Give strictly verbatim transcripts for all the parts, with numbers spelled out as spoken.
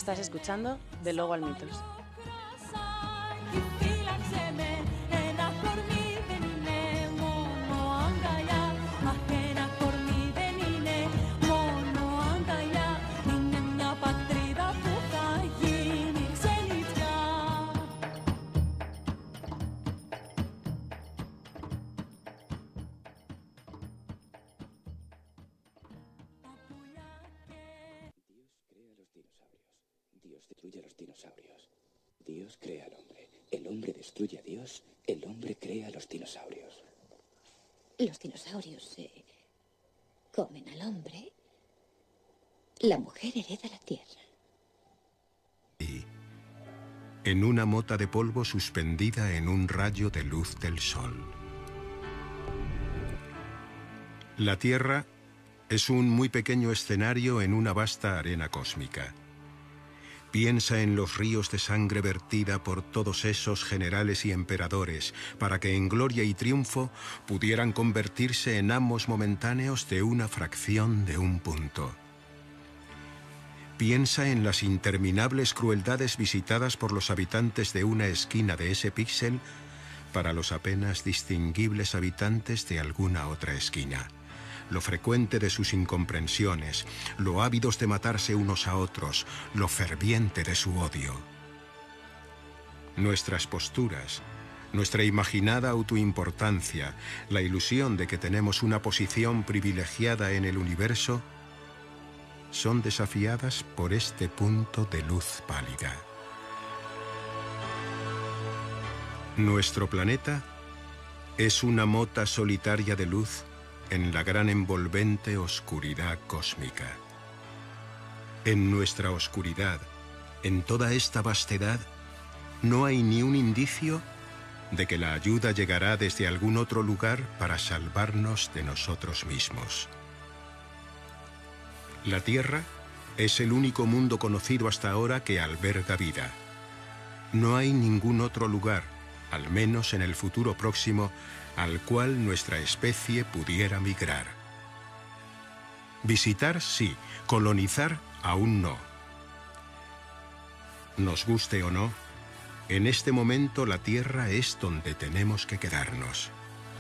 Estás escuchando De Logo al Mitos. Destruye a los dinosaurios. Dios crea al hombre. El hombre destruye a Dios. El hombre crea a los dinosaurios. Los dinosaurios se comen al hombre. La mujer hereda la tierra. Y en una mota de polvo suspendida en un rayo de luz del sol. La Tierra es un muy pequeño escenario en una vasta arena cósmica. Piensa en los ríos de sangre vertida por todos esos generales y emperadores para que en gloria y triunfo pudieran convertirse en amos momentáneos de una fracción de un punto. Piensa en las interminables crueldades visitadas por los habitantes de una esquina de ese píxel para los apenas distinguibles habitantes de alguna otra esquina. Lo frecuente de sus incomprensiones, lo ávidos de matarse unos a otros, lo ferviente de su odio. Nuestras posturas, nuestra imaginada autoimportancia, la ilusión de que tenemos una posición privilegiada en el universo, son desafiadas por este punto de luz pálida. Nuestro planeta es una mota solitaria de luz en la gran envolvente oscuridad cósmica. En nuestra oscuridad, en toda esta vastedad, no hay ni un indicio de que la ayuda llegará desde algún otro lugar para salvarnos de nosotros mismos. La Tierra es el único mundo conocido hasta ahora que alberga vida. No hay ningún otro lugar, al menos en el futuro próximo, al cual nuestra especie pudiera migrar. Visitar, sí; colonizar, aún no. Nos guste o no, en este momento la Tierra es donde tenemos que quedarnos.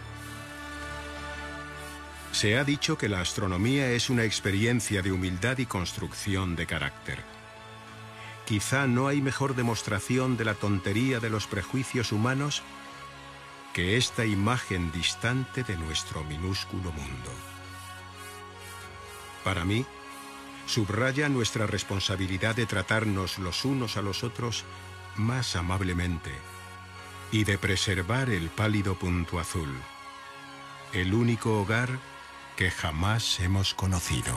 Se ha dicho que la astronomía es una experiencia de humildad y construcción de carácter. Quizá no hay mejor demostración de la tontería de los prejuicios humanos que esta imagen distante de nuestro minúsculo mundo. Para mí, subraya nuestra responsabilidad de tratarnos los unos a los otros más amablemente y de preservar el pálido punto azul, el único hogar que jamás hemos conocido.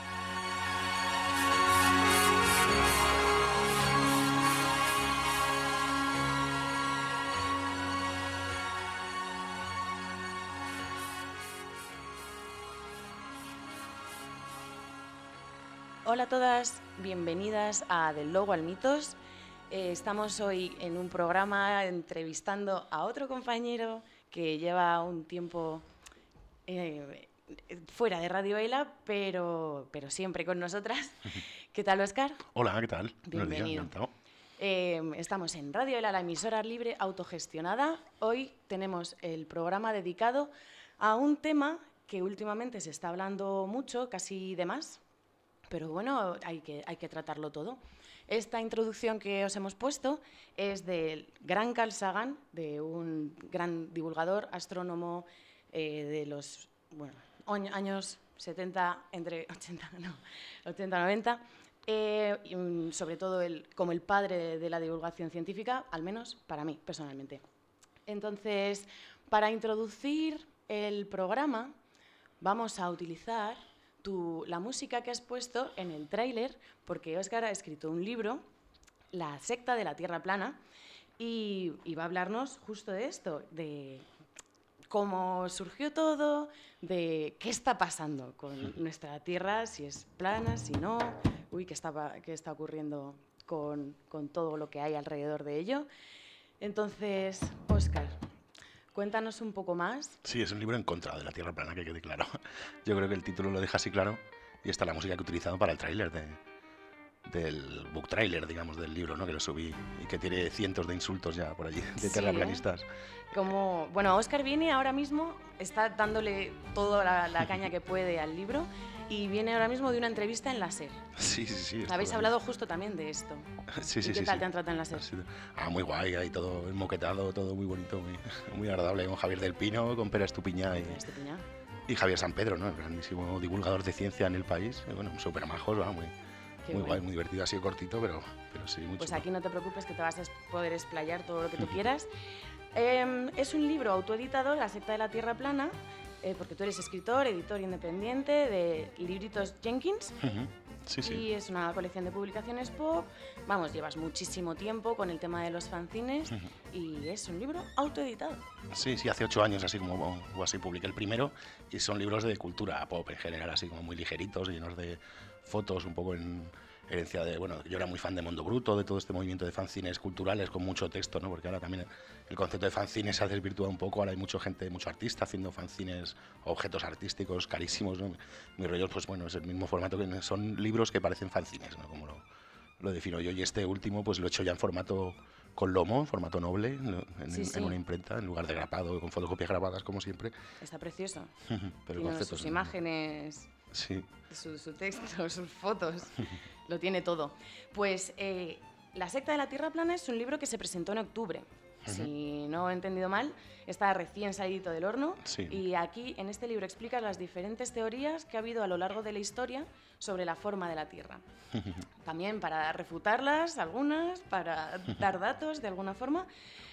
Hola a todas, bienvenidas a Del Logo al Mitos. Eh, estamos hoy en un programa entrevistando a otro compañero que lleva un tiempo eh, fuera de Radio Ela, pero, pero siempre con nosotras. ¿Qué tal, Óscar? Hola, ¿qué tal? Bienvenido. Eh, estamos en Radio Ela, la emisora libre autogestionada. Hoy tenemos el programa dedicado a un tema que últimamente se está hablando mucho, casi de más. Pero bueno, hay que, hay que tratarlo todo. Esta introducción que os hemos puesto es del gran Carl Sagan, de un gran divulgador, astrónomo eh, de los bueno, años setenta, entre ochenta, no, ochenta, noventa, eh, y sobre todo el, como el padre de, de la divulgación científica, al menos para mí, personalmente. Entonces, para introducir el programa, vamos a utilizar Tu, la música que has puesto en el tráiler, porque Óscar ha escrito un libro, La secta de la Tierra plana, y, y va a hablarnos justo de esto, de cómo surgió todo, de qué está pasando con nuestra Tierra, si es plana, si no, uy, qué está, qué está ocurriendo con, con todo lo que hay alrededor de ello. Entonces, Óscar, cuéntanos un poco más. Sí, es un libro en contra de la Tierra plana, que quede claro. Yo creo que el título lo deja así claro, y esta es la música que he utilizado para el tráiler de, del book trailer, digamos, del libro, ¿no? Que lo subí y que tiene cientos de insultos ya por allí, de Sí, terraplanistas. ¿eh? Como, bueno, Óscar viene ahora mismo, está dándole toda la, la caña que puede al libro y viene ahora mismo de una entrevista en la SER. Sí, sí, sí. Habéis esto- hablado justo también de esto. Sí, ¿Y sí, qué sí, tal sí. te han tratado en la SER? Ha sido- Ah, muy guay, ahí todo enmoquetado, todo muy bonito, muy, muy agradable, con Javier del Pino, con Pera Estupiñá y, Estupiñán. y Javier San Pedro, ¿no? El grandísimo divulgador de ciencia en el país. Y bueno, súper majos, ¿no? Muy, Qué muy bueno. guay, muy divertido, ha sido cortito, pero, pero sí, muy Pues chulo. aquí no te preocupes que te vas a es- poder explayar todo lo que tú quieras. Eh, es un libro autoeditado, La secta de la Tierra plana, eh, porque tú eres escritor, editor independiente de Libritos Jenkins. Ujú. Sí, sí. Y es una colección de publicaciones pop. Vamos, llevas muchísimo tiempo con el tema de los fanzines y es un libro autoeditado. Sí, sí, hace ocho años así como o así publiqué el primero y son libros de cultura pop en general, así como muy ligeritos, llenos de fotos, un poco en herencia de, bueno, yo era muy fan de Mondo Bruto, de todo este movimiento de fanzines culturales con mucho texto, ¿no? Porque ahora también el concepto de fanzines se ha desvirtuado un poco, ahora hay mucha gente, mucho artista haciendo fanzines, objetos artísticos carísimos, ¿no? Mi rollo, pues bueno, es el mismo formato, que son libros que parecen fanzines, ¿no? Como lo, lo defino yo, y este último pues lo he hecho ya en formato con lomo, en formato noble, ¿no? en, Sí, en sí. una imprenta, en lugar de grapado, con fotocopias grabadas como siempre. Está precioso. Pero el Tiene concepto sus es- imágenes, Sí, su, su texto, sus fotos. Lo tiene todo. Pues eh, La secta de la Tierra plana es un libro que se presentó en octubre. Si no he entendido mal, está recién salido del horno. Sí. Y aquí, en este libro, explicas las diferentes teorías que ha habido a lo largo de la historia sobre la forma de la Tierra. También para refutarlas, algunas, para dar datos de alguna forma.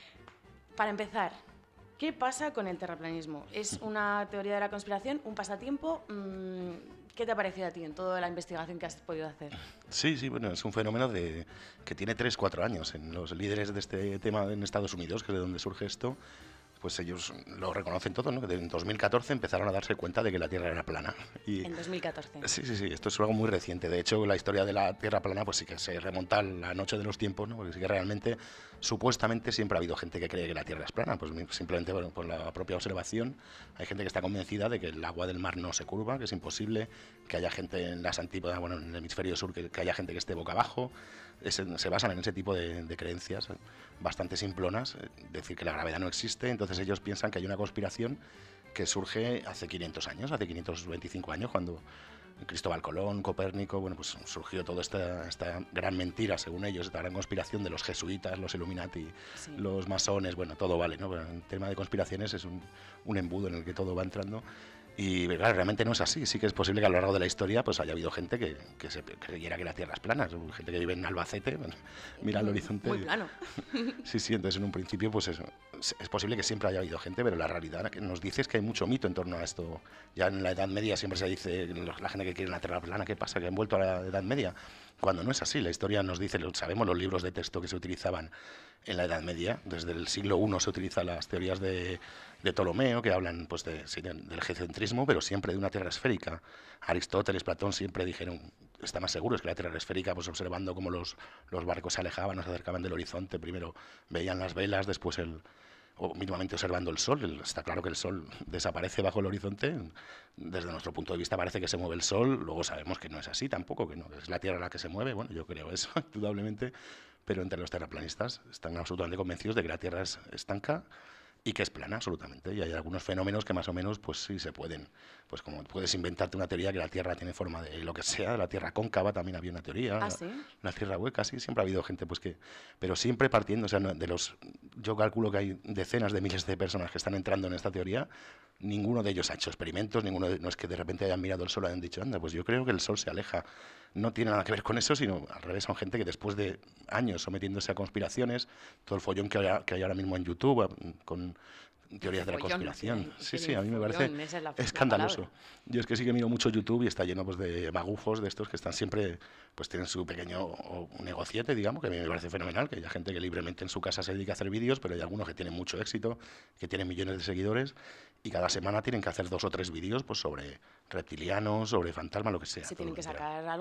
Para empezar, ¿qué pasa con el terraplanismo? ¿Es una teoría de la conspiración, un pasatiempo? Mm, ¿Qué te ha parecido a ti en toda la investigación que has podido hacer? sí, sí, bueno, es un fenómeno de, que tiene tres cuatro años. En los líderes de este tema en Estados Unidos, que es de donde surge esto, pues ellos lo reconocen todo, ¿no? Que en dos mil catorce empezaron a darse cuenta de que la Tierra era plana. Y, En dos mil catorce. Sí, sí, sí, esto es algo muy reciente. De hecho, la historia de la Tierra plana pues sí que se remonta a la noche de los tiempos, ¿no? Porque sí que realmente, supuestamente, siempre ha habido gente que cree que la Tierra es plana. Pues simplemente bueno, por la propia observación, hay gente que está convencida de que el agua del mar no se curva, que es imposible, que haya gente en las antípodas, bueno, en el hemisferio sur, que, que haya gente que esté boca abajo. Es, se basan en ese tipo de, de creencias eh, bastante simplonas, eh, decir que la gravedad no existe, entonces ellos piensan que hay una conspiración que surge hace quinientos años, hace quinientos veinticinco años, cuando Cristóbal Colón, Copérnico, bueno, pues surgió toda esta, esta gran mentira, según ellos, esta gran conspiración de los jesuitas, los Illuminati, Sí. los masones, bueno, todo vale, ¿no? Pero en tema de conspiraciones es un, un embudo en el que todo va entrando. Y claro, realmente no es así. Sí que es posible que a lo largo de la historia pues haya habido gente que, que se creyera que la Tierra es plana. Gente que vive en Albacete, bueno, mira al horizonte. Muy y- plano. Sí, sí, entonces en un principio pues eso, es es posible que siempre haya habido gente, pero la realidad que nos dice es que hay mucho mito en torno a esto. Ya en la Edad Media siempre se dice, la gente que quiere la Tierra plana, ¿qué pasa? Que han vuelto a la Edad Media. Cuando no es así, la historia nos dice, lo sabemos los libros de texto que se utilizaban en la Edad Media, desde el siglo primero se utilizan las teorías de, de Ptolomeo, que hablan pues de, sí, de- del geocentrismo, pero siempre de una Tierra esférica. Aristóteles, Platón siempre dijeron, está más seguro, es que la Tierra era esférica, pues observando cómo los, los barcos se alejaban, se acercaban del horizonte, primero veían las velas, después el, o mínimamente observando el sol. El- está claro que el sol desaparece bajo el horizonte. Desde nuestro punto de vista parece que se mueve el sol, luego sabemos que no es así tampoco, que no es la Tierra la que se mueve. Bueno, yo creo eso, indudablemente, pero entre los terraplanistas están absolutamente convencidos de que la Tierra es estanca y que es plana absolutamente. Y hay algunos fenómenos que más o menos pues sí se pueden, pues como puedes inventarte una teoría que la Tierra tiene forma de lo que sea, la Tierra cóncava también había una teoría. ¿Ah, sí? La Tierra hueca, sí, siempre ha habido gente pues que, pero siempre partiendo, o sea, no- de los, yo calculo que hay decenas de miles de personas que están entrando en esta teoría, ninguno de ellos ha hecho experimentos, ninguno de- no es que de repente hayan mirado el sol y hayan dicho, anda, pues yo creo que el sol se aleja. No tiene nada que ver con eso, sino al revés, son gente que después de años sometiéndose a conspiraciones, todo el follón que hay, que hay ahora mismo en YouTube a- con teorías de la Follón, conspiración. que hay- Sí, que sí, hay a mí me follón, parece esa es la- la escandaloso. palabra. Yo es que sí que miro mucho YouTube y está lleno pues, de magufos de estos que están siempre, pues tienen su pequeño o- negociete, digamos, que a mí me parece fenomenal, que haya gente que libremente en su casa se dedica a hacer vídeos, pero hay algunos que tienen mucho éxito, que tienen millones de seguidores y cada semana tienen que hacer dos o tres vídeos pues, sobre reptilianos, sobre fantasmas, lo que sea. Se todo tienen lo que quieran. sacar algo.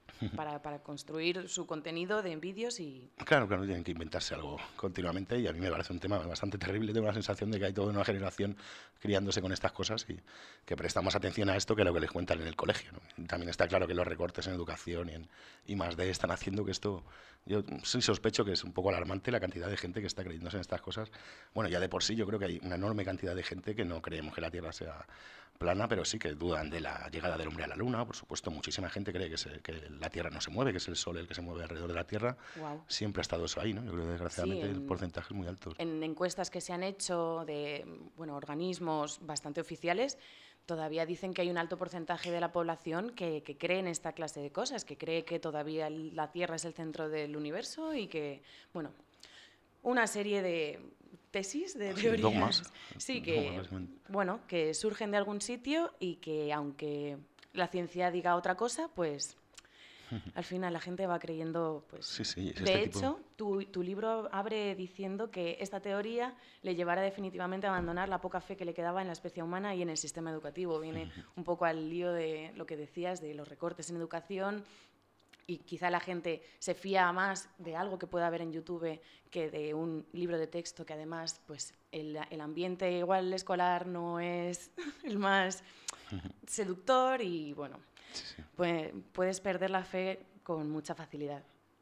para, para construir su contenido de vídeos y... Claro, claro, tienen que inventarse algo continuamente y a mí me parece un tema bastante terrible. Tengo la sensación de que hay toda una generación criándose con estas cosas y que presta más atención a esto que a lo que les cuentan en el colegio, ¿no? También está claro que los recortes en educación y en I más D están haciendo que esto... Yo sí sospecho que es un poco alarmante la cantidad de gente que está creyéndose en estas cosas. Bueno, ya de por sí yo creo que hay una enorme cantidad de gente que no creemos que la Tierra sea plana, pero sí que dudan de la llegada del hombre a la Luna. Por supuesto, muchísima gente cree que, se, que la Tierra no se mueve, que es el Sol el que se mueve alrededor de la Tierra. Wow. Siempre ha estado eso ahí, ¿no? Yo creo que desgraciadamente Sí, en, el porcentaje es muy alto. En encuestas que se han hecho de bueno, organismos bastante oficiales, todavía dicen que hay un alto porcentaje de la población que, que cree en esta clase de cosas, que cree que todavía la Tierra es el centro del universo y que, bueno, una serie de tesis, de teorías, dogmas. sí, que, Dogmas. bueno, que surgen de algún sitio y que aunque la ciencia diga otra cosa, pues al final la gente va creyendo, pues... Sí, sí, es de este hecho, tipo... tu, tu libro abre diciendo que esta teoría le llevará definitivamente a abandonar la poca fe que le quedaba en la especie humana y en el sistema educativo. Viene un poco al lío de lo que decías, de los recortes en educación, y quizá la gente se fía más de algo que pueda ver en YouTube que de un libro de texto que además pues el, el ambiente igual escolar no es el más seductor y bueno, Sí, sí. pues, puedes perder la fe con mucha facilidad.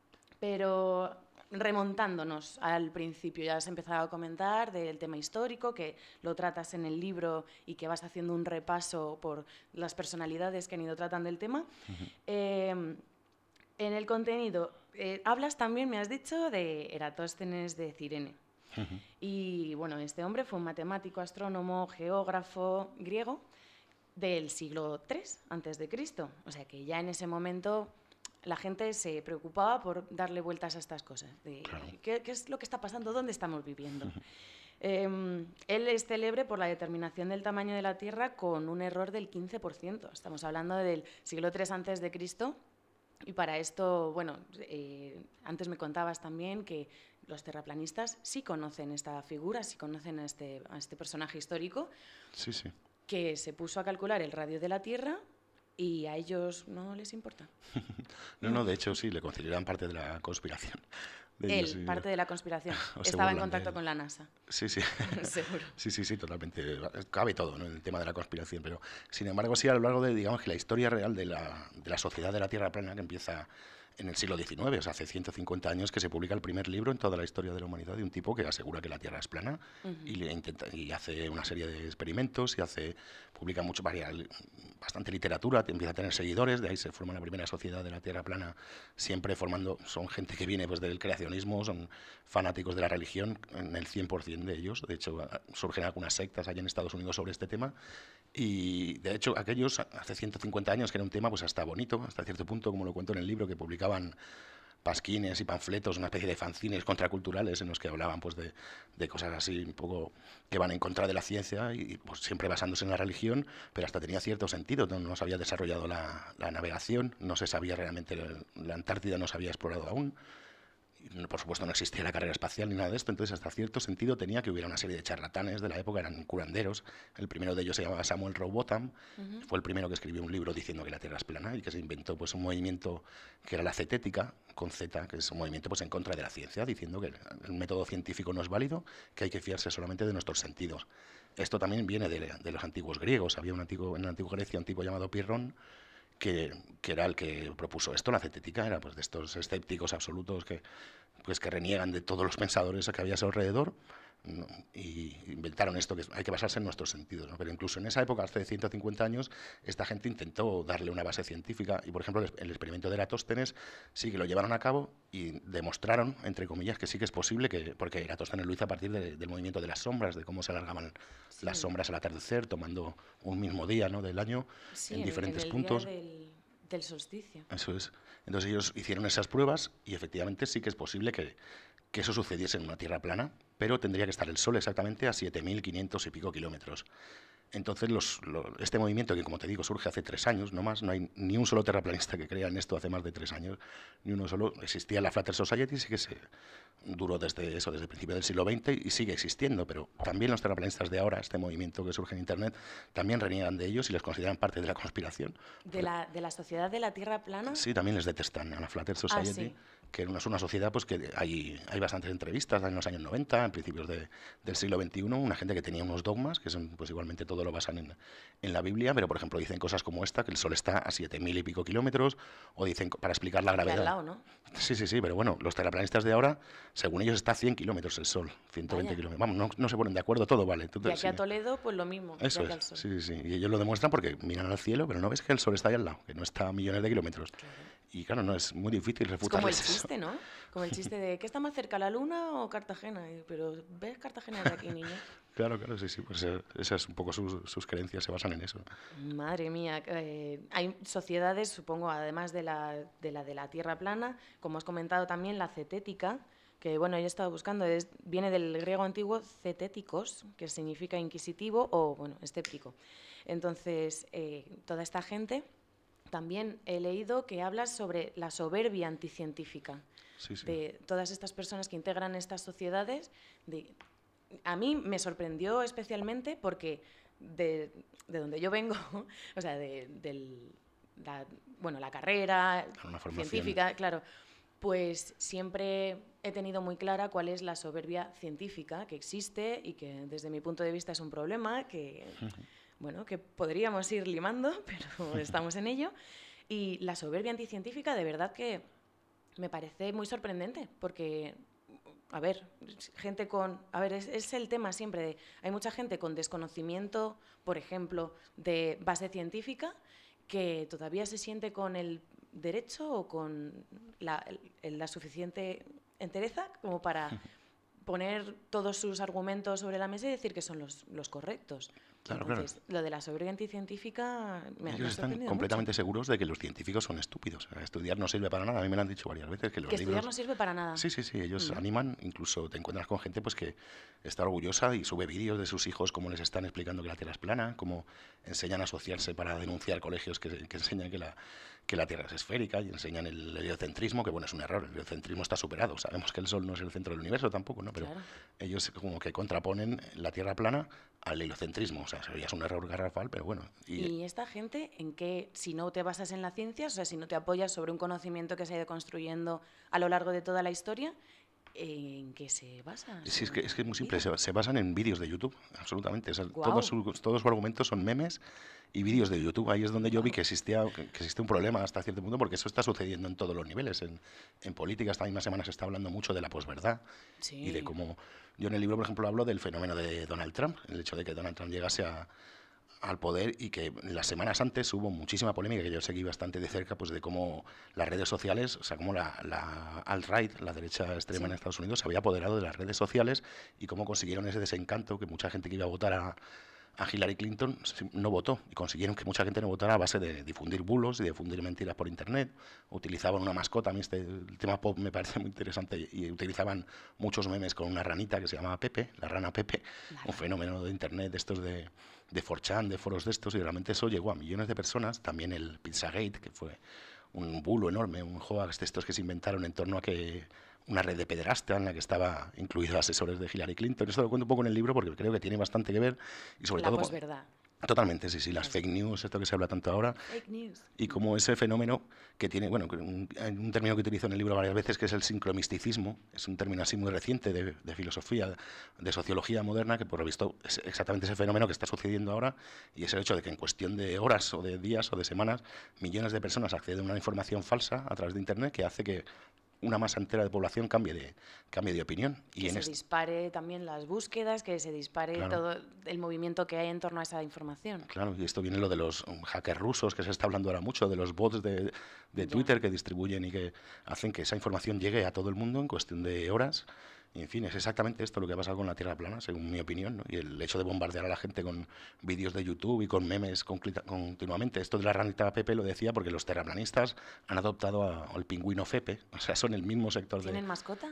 Pero remontándonos al principio, ya has empezado a comentar del tema histórico, que lo tratas en el libro y que vas haciendo un repaso por las personalidades que han ido tratando el tema. Uh-huh. eh, En el contenido, eh, hablas también, me has dicho, de Eratóstenes de Cirene. Uh-huh. Y bueno, este hombre fue un matemático, astrónomo, geógrafo griego del siglo tres antes de Cristo. O sea que ya en ese momento la gente se preocupaba por darle vueltas a estas cosas. De, claro. ¿qué, ¿Qué es lo que está pasando? ¿Dónde estamos viviendo? Uh-huh. eh, él es célebre por la determinación del tamaño de la Tierra con un error del quince por ciento. Estamos hablando del siglo tres antes de Cristo. Y para esto, bueno, eh, antes me contabas también que los terraplanistas sí conocen esta figura, sí conocen a este, a este personaje histórico, sí, sí. que se puso a calcular el radio de la Tierra y a ellos no les importa. no, no, de hecho sí, le consideran parte de la conspiración. De Él, ellos, parte de la conspiración. Estaba en contacto de... con la NASA. Sí, sí. Seguro. Sí, sí, sí, totalmente. Cabe todo, ¿no?, en el tema de la conspiración. Pero, sin embargo, sí, a lo largo de, digamos, que la historia real de la, de la sociedad de la Tierra plana, que empieza en el siglo diecinueve, o sea, hace ciento cincuenta años que se publica el primer libro en toda la historia de la humanidad de un tipo que asegura que la Tierra es plana. Uh-huh. y, le intenta, y hace una serie de experimentos y hace publica mucho, varia, bastante literatura, empieza a tener seguidores, de ahí se forma la primera sociedad de la Tierra plana, siempre formando, son gente que viene pues del creacionismo, son fanáticos de la religión, en el cien por ciento de ellos. De hecho, surgen algunas sectas allá en Estados Unidos sobre este tema. Y de hecho, aquellos, hace ciento cincuenta años, que era un tema pues hasta bonito, hasta cierto punto, como lo cuento en el libro, que publicaban pasquines y panfletos, una especie de fanzines contraculturales en los que hablaban pues de, de cosas así un poco que van en contra de la ciencia y pues siempre basándose en la religión, pero hasta tenía cierto sentido. No, no se había desarrollado la, la navegación, no se sabía realmente, la Antártida no se había explorado aún. Por supuesto no existía la carrera espacial ni nada de esto, entonces hasta cierto sentido tenía que hubiera una serie de charlatanes de la época, eran curanderos. El primero de ellos se llamaba Samuel Rowbotham, uh-huh. fue el primero que escribió un libro diciendo que la Tierra es plana y que se inventó pues un movimiento que era la cetética, con Z, que es un movimiento pues en contra de la ciencia, diciendo que el método científico no es válido, que hay que fiarse solamente de nuestros sentidos. Esto también viene de, de los antiguos griegos. Había un antiguo, en la antigua Grecia un tipo llamado Pirrón, Que, que era el que propuso esto. La cetética era pues de estos escépticos absolutos que, pues, que reniegan de todos los pensadores que había a su alrededor, ¿no? Y inventaron esto, que hay que basarse en nuestros sentidos, ¿no? Pero incluso en esa época, hace ciento cincuenta años, esta gente intentó darle una base científica y, por ejemplo, el, el experimento de Eratóstenes sí que lo llevaron a cabo y demostraron, entre comillas, que sí que es posible, que porque Eratóstenes lo hizo a partir de, del movimiento de las sombras, de cómo se alargaban sí. las sombras al atardecer, tomando un mismo día, ¿no?, del año, sí, en diferentes en el puntos. Día del, del solsticio. Eso es. Entonces ellos hicieron esas pruebas y efectivamente sí que es posible que, que eso sucediese en una Tierra plana, pero tendría que estar el Sol exactamente a siete mil quinientos y pico kilómetros. Entonces, los, lo, este movimiento, que como te digo, surge hace tres años, no más, no hay ni un solo terraplanista que crea en esto hace más de tres años, ni uno solo. Existía la Flat Earth Society, sí que se duró desde eso, desde el principio del siglo veinte y sigue existiendo, pero también los terraplanistas de ahora, este movimiento que surge en Internet, también reniegan de ellos y les consideran parte de la conspiración. ¿De la, de la sociedad de la Tierra plana? Sí, también les detestan a la Flat Earth Society. Ah, sí. Que es una sociedad pues que hay, hay bastantes entrevistas en los años noventa, en principios de, del siglo veintiuno, una gente que tenía unos dogmas, que son pues igualmente todo lo basan en, en la Biblia, pero por ejemplo dicen cosas como esta, que el Sol está a siete mil y pico kilómetros, o dicen para explicar la gravedad. Al lado, ¿no? Sí, sí, sí, pero bueno, los terraplanistas de ahora, según ellos, está a cien kilómetros el Sol, ciento veinte Vaya. kilómetros. Vamos, no, no se ponen de acuerdo, todo vale. Entonces, Y aquí sí. a Toledo, pues lo mismo. Eso ya que al es, Sol. sí, sí, sí. Y ellos lo demuestran porque miran al cielo, pero no ves que el Sol está ahí al lado, que no está a millones de kilómetros. Claro. Y claro, no es muy difícil Es como el refutarles eso. chiste, ¿no? Como el chiste de ¿qué está más cerca, la Luna o Cartagena? Y, Pero ¿ves Cartagena de aquí, niño? Claro, claro, sí, sí. Pues eh, esas es un poco sus, sus creencias, se basan en eso. Madre mía, eh, hay sociedades, supongo, además de la, de la de la Tierra plana, como has comentado también, la cetética, que bueno, yo he estado buscando, es, viene del griego antiguo cetéticos, que significa inquisitivo o, bueno, escéptico. Entonces, eh, toda esta gente, también he leído que hablas sobre la soberbia anticientífica, Sí, sí. de todas estas personas que integran estas sociedades. De, a mí me sorprendió especialmente porque de, de donde yo vengo, o sea, de del, la, bueno, la carrera Una formación. científica, claro, pues siempre he tenido muy clara cuál es la soberbia científica que existe y que desde mi punto de vista es un problema que, bueno, que podríamos ir limando, pero estamos en ello. Y la soberbia anticientífica de verdad que me parece muy sorprendente porque, a ver, gente con... A ver, es, es el tema siempre de... Hay mucha gente con desconocimiento, por ejemplo, de base científica, que todavía se siente con el derecho o con la, el- la suficiente entereza como para poner todos sus argumentos sobre la mesa y decir que son los, los correctos. Claro, claro. Entonces, lo de la soberbia anticientífica me, me ha Ellos están sorprendido completamente mucho. seguros de que los científicos son estúpidos. Estudiar no sirve para nada. A mí me lo han dicho varias veces que los Que libros... estudiar no sirve para nada. Sí, sí, sí, ellos Mm. animan, incluso te encuentras con gente pues que está orgullosa y sube vídeos de sus hijos cómo les están explicando que la Tierra es plana, cómo enseñan a asociarse para denunciar colegios que, que enseñan que la, que la Tierra es esférica y enseñan el heliocentrismo, que bueno, es un error, el heliocentrismo está superado, sabemos que el Sol no es el centro del universo tampoco, ¿no? Pero Claro. ellos como que contraponen la Tierra plana al heliocentrismo, o sea, ya es un error garrafal, pero bueno. Y, ¿Y esta gente en qué, si no te basas en la ciencia, o sea, si no te apoyas sobre un conocimiento que se ha ido construyendo a lo largo de toda la historia, ¿en qué se basa? Sí, es su que, es que es muy simple, vida? se, se basan en vídeos de YouTube, absolutamente. O sea, Guau. todos, sus, todos sus argumentos son memes y vídeos de YouTube. Ahí es donde yo vi que existía que, que existe un problema hasta cierto punto, porque eso está sucediendo en todos los niveles. En, en política, esta misma semana se está hablando mucho de la posverdad Sí. y de cómo... Yo en el libro, por ejemplo, hablo del fenómeno de Donald Trump, el hecho de que Donald Trump llegase a, al poder y que las semanas antes hubo muchísima polémica, que yo seguí bastante de cerca, pues de cómo las redes sociales, o sea, cómo la, la alt-right, la derecha extrema Sí. en Estados Unidos, se había apoderado de las redes sociales y cómo consiguieron ese desencanto que mucha gente que iba a votar a, a Hillary Clinton se- no votó y consiguieron que mucha gente no votara a base de difundir bulos y de difundir mentiras por internet. Utilizaban una mascota, a mí este el tema pop me parece muy interesante y utilizaban muchos memes con una ranita que se llamaba Pepe, la rana Pepe, La un fenómeno de internet de estos de de cuatro chan, de foros de estos, y realmente eso llegó a millones de personas. También el Pizzagate, que fue un bulo enorme, un hoax de estos que se inventaron en torno a que una red de pederastia en la que estaba incluidos asesores de Hillary Clinton. Esto lo cuento un poco en el libro porque creo que tiene bastante que ver y sobre La todo... posverdad. Totalmente, sí, sí, las fake news, esto que se habla tanto ahora, Fake news. y como ese fenómeno que tiene, bueno, que un, hay un término que utilizo en el libro varias veces, que es el sincromisticismo, es un término así muy reciente de, de filosofía, de sociología moderna, que por lo visto es exactamente ese fenómeno que está sucediendo ahora, y es el hecho de que en cuestión de horas o de días o de semanas, millones de personas acceden a una información falsa a través de Internet que hace que una masa entera de población cambie de, cambie de opinión. Y Que en se este, dispare también las búsquedas, que se dispare Claro. todo el movimiento que hay en torno a esa información. Claro, y esto viene lo de los um, hackers rusos, que se está hablando ahora mucho, de los bots de, de Ya. Twitter que distribuyen y que hacen que esa información llegue a todo el mundo en cuestión de horas. Y en fin, es exactamente esto lo que ha pasado con la Tierra plana, según mi opinión, ¿no? Y el hecho de bombardear a la gente con vídeos de YouTube y con memes conclita- continuamente. Esto de la ranita Pepe lo decía porque los terraplanistas han adoptado a- al pingüino Fepe, o sea, son el mismo sector de... ¿Tienen mascota?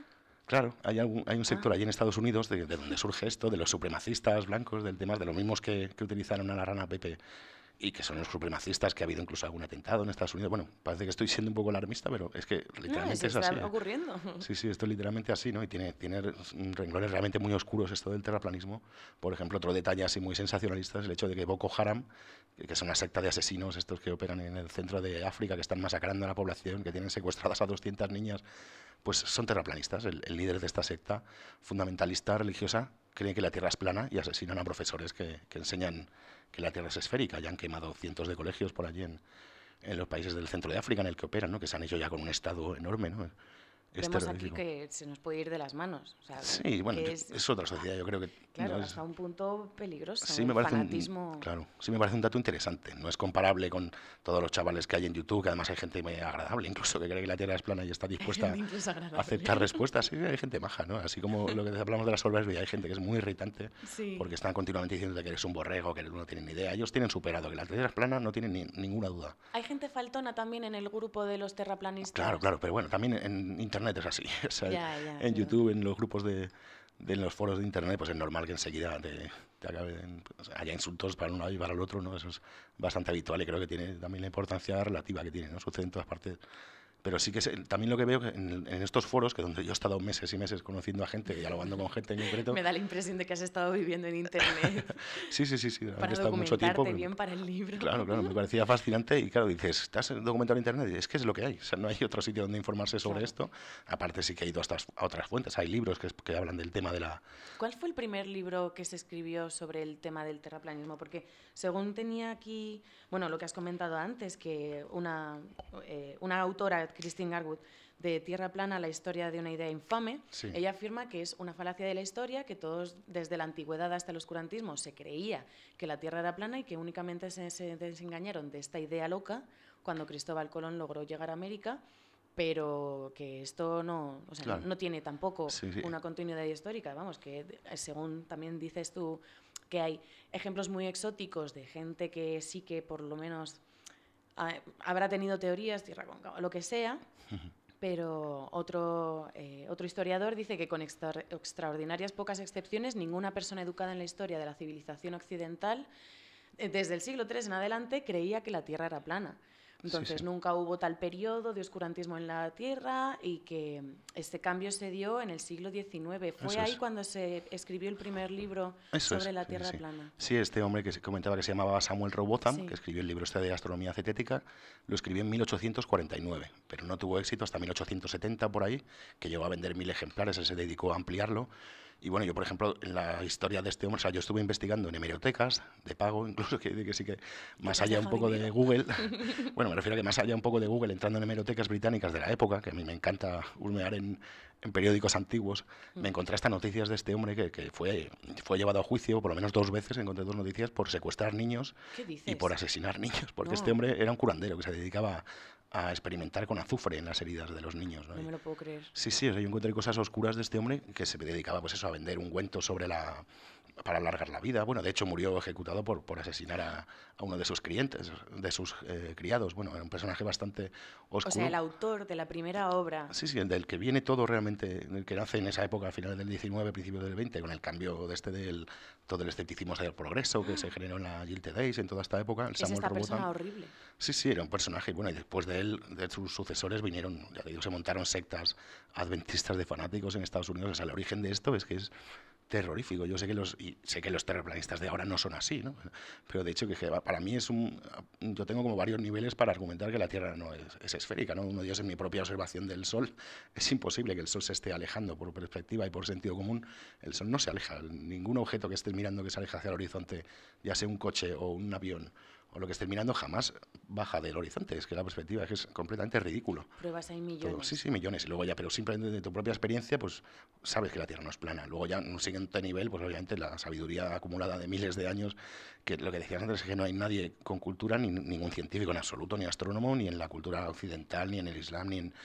Claro, hay, algún, hay un sector Ah. allí en Estados Unidos de, de donde surge esto, de los supremacistas blancos, del tema de los mismos que, que utilizaron a la rana Pepe y que son los supremacistas, que ha habido incluso algún atentado en Estados Unidos. Bueno, parece que estoy siendo un poco alarmista, pero es que literalmente No, se es está así. ¿eh? ocurriendo. Sí, sí, esto es literalmente así, ¿no? Y tiene, tiene renglones realmente muy oscuros esto del terraplanismo. Por ejemplo, otro detalle así muy sensacionalista es el hecho de que Boko Haram, que es una secta de asesinos, estos que operan en el centro de África, que están masacrando a la población, que tienen secuestradas a doscientas niñas, pues son terraplanistas. El, el líder de esta secta fundamentalista religiosa cree que la Tierra es plana y asesinan a profesores que, que enseñan que la Tierra es esférica. Ya han quemado cientos de colegios por allí en, en los países del centro de África en el que operan, ¿no? Que se han hecho ya con un estado enorme, ¿no? Es Vemos aquí terrorífico. que se nos puede ir de las manos. O sea, Sí, bueno, que yo- es, es otra sociedad, yo creo que... claro, no es- hasta un punto peligroso. sí el me parece un, fanatismo. claro, sí me parece un dato interesante. No es comparable con todos los chavales que hay en YouTube, que además hay gente muy agradable, incluso que cree que la Tierra es plana y está dispuesta Incluso a agradable. aceptar respuestas. Sí, hay gente maja, ¿no? Así como lo que hablamos de las soberbia, hay gente que es muy irritante Sí. porque están continuamente diciendo que eres un borrego, que no tienen ni idea. Ellos tienen superado que la Tierra es plana, no tienen ni- ninguna duda. Hay gente faltona también en el grupo de los terraplanistas. Claro, claro, pero bueno, también en Internet es así. O sea, Ya, ya, en claro. YouTube, en los grupos de, de en los foros de Internet, pues es normal que enseguida te, te acaben, pues, haya insultos para un lado y para el otro, ¿no? Eso es bastante habitual y creo que tiene también la importancia relativa que tiene, ¿no? Sucede en todas partes. Pero sí que se- también lo que veo que en, en estos foros, que donde yo he estado meses y meses conociendo a gente, dialogando con gente en concreto. Me da la impresión de que has estado viviendo en internet Sí, sí, sí, sí, realmente para he estado mucho documentarte tiempo. pero- bien para el libro. Claro, claro, me parecía fascinante y claro, dices, ¿estás documentado en Internet? Y es que es lo que hay, o sea, no hay otro sitio donde informarse sobre Claro. esto. Aparte sí que he ido a, estas- a otras fuentes, hay libros que, es- que hablan del tema de la... ¿Cuál fue el primer libro que se escribió sobre el tema del terraplanismo? Porque según tenía aquí, bueno, lo que has comentado antes, que una, eh, una autora, Christine Garwood, de Tierra plana, la historia de una idea infame, Sí. ella afirma que es una falacia de la historia, que todos, desde la antigüedad hasta el oscurantismo, se creía que la Tierra era plana y que únicamente se, se desengañaron de esta idea loca cuando Cristóbal Colón logró llegar a América, pero que esto no, o sea, Claro. no tiene tampoco Sí, sí. una continuidad histórica, vamos, que eh, según también dices tú que hay ejemplos muy exóticos de gente que sí que por lo menos ah, habrá tenido teorías, tierra cóncava, lo que sea, pero otro, eh, otro historiador dice que con extra- extraordinarias pocas excepciones, ninguna persona educada en la historia de la civilización occidental, eh, desde el siglo tercero en adelante, creía que la Tierra era plana. Entonces sí. nunca hubo tal periodo de oscurantismo en la Tierra y que este cambio se dio en el siglo diecinueve. Fue Eso ahí es. cuando se escribió el primer libro Eso sobre es, la sí, Tierra sí. plana. Sí, este hombre que se comentaba que se llamaba Samuel Rowbotham, Sí. que escribió el libro este de astronomía cetética, lo escribió en mil ochocientos cuarenta y nueve, pero no tuvo éxito hasta mil ochocientos setenta por ahí, que llegó a vender mil ejemplares, él se dedicó a ampliarlo. Y bueno, yo por ejemplo, en la historia de este hombre, o sea, yo estuve investigando en hemerotecas de pago, incluso que, que sí que más te has allá un dejado poco de dinero? Google, bueno, me refiero a que más allá un poco de Google, entrando en hemerotecas británicas de la época, que a mí me encanta hurmear en, en periódicos antiguos, me encontré estas noticias de este hombre que, que fue, fue llevado a juicio por lo menos dos veces, encontré dos noticias por secuestrar niños ¿Qué dices? y por asesinar niños, porque No. este hombre era un curandero que se dedicaba a experimentar con azufre en las heridas de los niños, ¿no? No Y- me lo puedo creer. Sí, sí, o sea, yo encontré cosas oscuras de este hombre que se dedicaba pues eso, a vender ungüentos sobre la para alargar la vida. Bueno, de hecho murió ejecutado por, por asesinar a, a uno de sus clientes, de sus eh, criados. Bueno, era un personaje bastante oscuro. O sea, el autor de la primera obra. Sí, sí, del que viene todo realmente, del que nace en esa época, a finales del diecinueve, principios del veinte, con el cambio de este del todo el escepticismo hacia el progreso que se generó en la Gilded Age, en toda esta época. El Es Samuel esta Rowbotham. persona horrible. Sí, sí, era un personaje. Y bueno, y después de él, de sus sucesores, vinieron, ya te digo, se montaron sectas adventistas de fanáticos en Estados Unidos. O sea, el origen de esto es que es terrorífico. Yo sé que los y sé que los terraplanistas de ahora no son así, ¿no? Pero de hecho que, que para mí es un yo tengo como varios niveles para argumentar que la Tierra no es, es esférica, ¿no? Uno de ellos en mi propia observación del Sol, es imposible que el Sol se esté alejando por perspectiva y por sentido común. El Sol no se aleja, ningún objeto que estés mirando que se aleja hacia el horizonte, ya sea un coche o un avión o lo que estés mirando, jamás baja del horizonte. Es que la perspectiva es, que es completamente ridículo. Pruebas hay Todo. millones. Sí, sí, millones. Y luego ya, pero simplemente de tu propia experiencia, pues sabes que la Tierra no es plana. Luego ya en un siguiente nivel, pues obviamente la sabiduría acumulada de miles de años, que lo que decías antes es que no hay nadie con cultura, ni ningún científico en absoluto, ni astrónomo, ni en la cultura occidental, ni en el Islam, ni en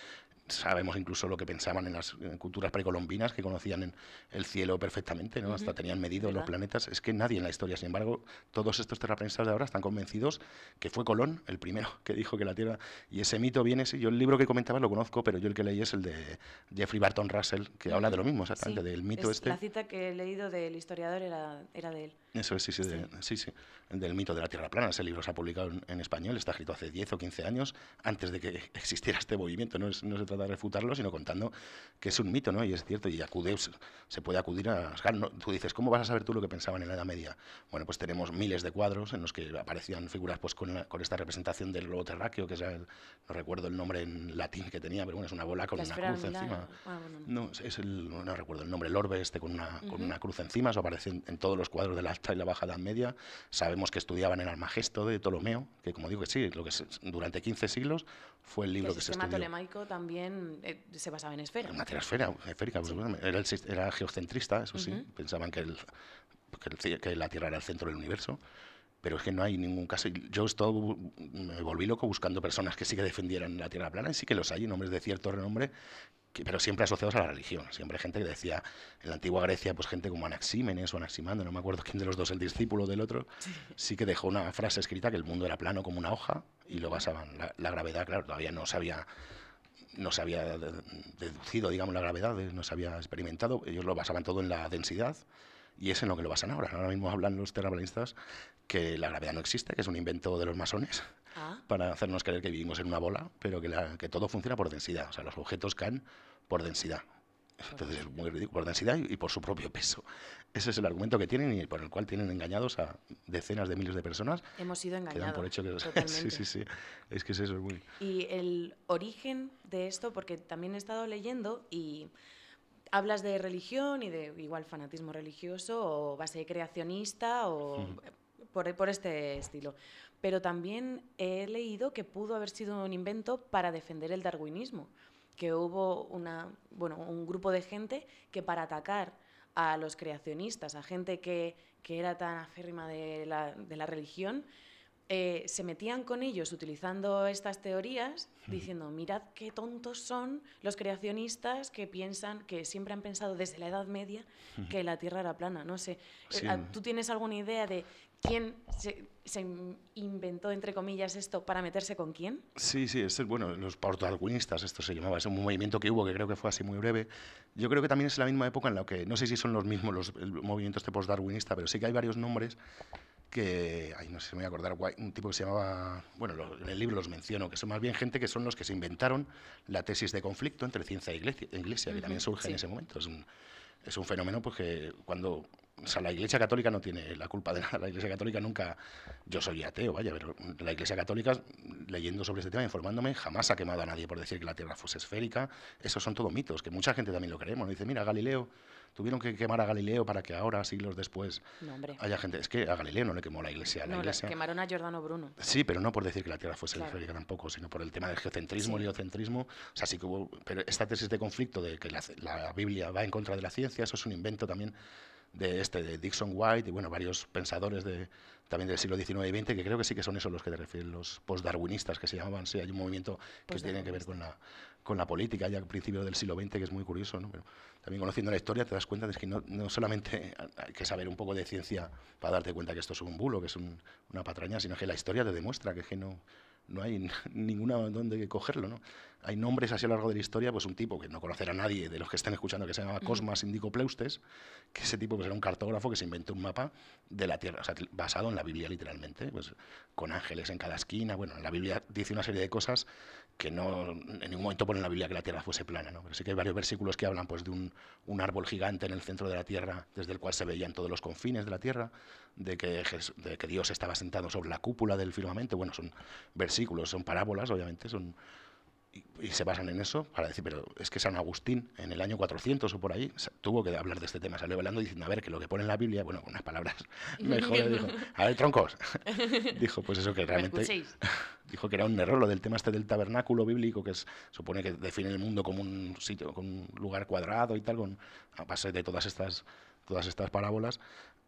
sabemos incluso lo que pensaban en las en culturas precolombinas, que conocían en el cielo perfectamente, ¿no? Uh-huh. Hasta tenían medido los planetas. Es que nadie en la historia, sin embargo, todos estos terraplanistas de ahora están convencidos que fue Colón el primero que dijo que la Tierra... Y ese mito viene, sí, yo el libro que comentabas lo conozco, pero yo el que leí es el de Jeffrey Barton Russell, que uh-huh. habla de lo mismo, exactamente, sí, del mito es, este. La cita que he leído del historiador era, era de él. Eso es, sí, sí, sí. De, sí, sí, del mito de la Tierra plana. Ese libro se ha publicado en, en español, está escrito hace diez o quince años, antes de que existiera este movimiento. No, es, no se trata de refutarlo, sino contando que es un mito, ¿no? Y es cierto, y acude, se puede acudir a... ¿no? Tú dices, ¿cómo vas a saber tú lo que pensaban en la Edad Media? Bueno, pues tenemos miles de cuadros en los que aparecían figuras pues con, la, con esta representación del globo terráqueo, que es el, no recuerdo el nombre en latín que tenía, pero bueno, es una bola con la una cruz encima. Ah, bueno. No, es el, no recuerdo el nombre, el orbe este con una, uh-huh. con una cruz encima, eso aparece en, en todos los cuadros de la Alta y la Baja Edad Media. Sabemos que estudiaban el Almagesto de Ptolomeo, que como digo que sí, lo que se, durante quince siglos fue el libro que, que se estudió. El sistema tolemaico también eh, se basaba en esferas. Una esfera, esférica, sí. Pues, era, el, era geocentrista, eso uh-huh. sí, pensaban que, el, que, el, que la Tierra era el centro del universo. Pero es que no hay ningún caso. Yo esto, me volví loco buscando personas que sí que defendieran la Tierra plana, y sí que los hay, nombres de cierto renombre, que, pero siempre asociados a la religión. Siempre gente que decía, en la antigua Grecia, pues gente como Anaxímenes o Anaximandro, no me acuerdo quién de los dos, el discípulo del otro, sí, sí que dejó una frase escrita que el mundo era plano como una hoja, y lo basaban. La, la gravedad, claro, todavía no se había, no se había deducido, digamos, la gravedad, no se había experimentado. Ellos lo basaban todo en la densidad, y es en lo que lo basan ahora. Ahora mismo hablan los terraplanistas que la gravedad no existe, que es un invento de los masones, ah. para hacernos creer que vivimos en una bola, pero que, la, que todo funciona por densidad. O sea, los objetos caen por densidad. Entonces es muy ridículo, por densidad y, y por su propio peso. Ese es el argumento que tienen y por el cual tienen engañados a decenas de miles de personas. Hemos sido engañados. Que dan por hecho que totalmente. Sí, sí, sí. Es que es eso. Es muy... Y el origen de esto, porque también he estado leyendo y... Hablas de religión y de igual fanatismo religioso o base creacionista o mm. por, por este estilo. Pero también he leído que pudo haber sido un invento para defender el darwinismo, que hubo una, bueno, un grupo de gente que para atacar a los creacionistas, a gente que, que era tan aférrima de la, de la religión, Eh, se metían con ellos utilizando estas teorías, diciendo, mirad qué tontos son los creacionistas que piensan, que siempre han pensado desde la Edad Media que la Tierra era plana. No sé, sí. ¿Tú tienes alguna idea de quién se, se inventó, entre comillas, esto para meterse con quién? Sí, sí, es el, bueno, los postdarwinistas, esto se llamaba, es un movimiento que hubo, que creo que fue así muy breve. Yo creo que también es la misma época en la que, no sé si son los mismos los el movimiento este postdarwinista, pero sí que hay varios nombres que, ay, no sé si me voy a acordar, un tipo que se llamaba, bueno, lo, en el libro los menciono, que son más bien gente que son los que se inventaron la tesis de conflicto entre ciencia e iglesia, iglesia que uh-huh, también surge sí. en ese momento. Es un, es un fenómeno pues que cuando, o sea, la Iglesia Católica no tiene la culpa de nada. La Iglesia Católica nunca, yo soy ateo, vaya, pero la Iglesia Católica, leyendo sobre este tema, informándome, jamás ha quemado a nadie por decir que la Tierra fuese esférica. Esos son todo mitos, que mucha gente también lo creemos. ¿No? Dice, mira, Galileo, tuvieron que quemar a Galileo para que ahora, siglos después, no, haya gente. Es que a Galileo no le quemó la Iglesia. La no, iglesia... quemaron a Giordano Bruno. Sí, pero no por decir que la Tierra fuese claro. esférica tampoco, sino por el tema del geocentrismo, sí. heliocentrismo. O sea, sí que hubo. Pero esta tesis de conflicto de que la, la Biblia va en contra de la ciencia, eso es un invento también de este de Dixon White y bueno, varios pensadores de, también del siglo diecinueve y veinte, que creo que sí que son esos los que te refieren, los postdarwinistas, que se llamaban. Sí, hay un movimiento que tiene que ver con la, con la política ya a principios del siglo veinte, que es muy curioso, ¿no? Pero también conociendo la historia te das cuenta de que no, no solamente hay que saber un poco de ciencia para darte cuenta que esto es un bulo, que es un, una patraña, sino que la historia te demuestra que, que no, no hay ninguna donde cogerlo, ¿no? Hay nombres así a lo largo de la historia, pues un tipo que no conocerá a nadie de los que estén escuchando, que se llama Cosmas Indicopleustes, que ese tipo pues era un cartógrafo que se inventó un mapa de la Tierra, o sea, basado en la Biblia literalmente, pues con ángeles en cada esquina. Bueno, la Biblia dice una serie de cosas que no en ningún momento pone en la Biblia que la Tierra fuese plana, ¿no? Pero sí que hay varios versículos que hablan pues de un, un árbol gigante en el centro de la Tierra, desde el cual se veían todos los confines de la Tierra, de que, de que Dios estaba sentado sobre la cúpula del firmamento. Bueno, son versículos, son parábolas, obviamente, son y, y se basan en eso para decir, pero es que San Agustín en el año cuatrocientos o por ahí tuvo que hablar de este tema, salió hablando diciendo, a ver, que lo que pone en la Biblia, bueno, con unas palabras mejores, dijo, a ver, troncos, dijo, pues eso que realmente, dijo que era un error lo del tema este del tabernáculo bíblico, que es, supone que define el mundo como un sitio, con un lugar cuadrado y tal, con, a base de todas estas, todas estas parábolas.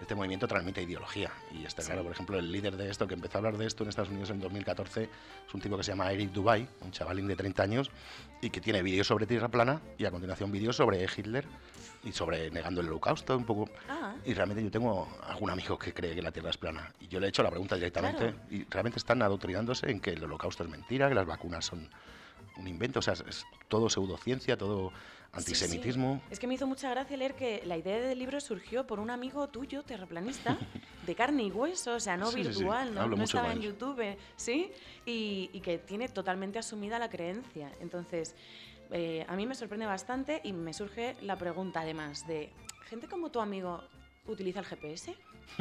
este movimiento transmite ideología. Y está claro, por ejemplo, el líder de esto, que empezó a hablar de esto en Estados Unidos en dos mil catorce, es un tipo que se llama Eric Dubay, un chavalín de treinta años, y que tiene vídeos sobre tierra plana y a continuación vídeos sobre Hitler y sobre negando el holocausto un poco. Ah. Y realmente yo tengo algún amigo que cree que la tierra es plana. Y yo le he hecho la pregunta directamente, Claro. y realmente están adoctrinándose en que el holocausto es mentira, que las vacunas son un invento, o sea, es, es todo pseudociencia, todo antisemitismo. Sí, sí. Es que me hizo mucha gracia leer que la idea del libro surgió por un amigo tuyo, terraplanista, de carne y hueso, o sea, no Sí, sí, sí. virtual, ¿no? Hablo No mucho estaba con en él. YouTube, eh, ¿sí? Y, y que tiene totalmente asumida la creencia. Entonces, eh, a mí me sorprende bastante y me surge la pregunta, además, de ¿gente como tu amigo utiliza el G P S?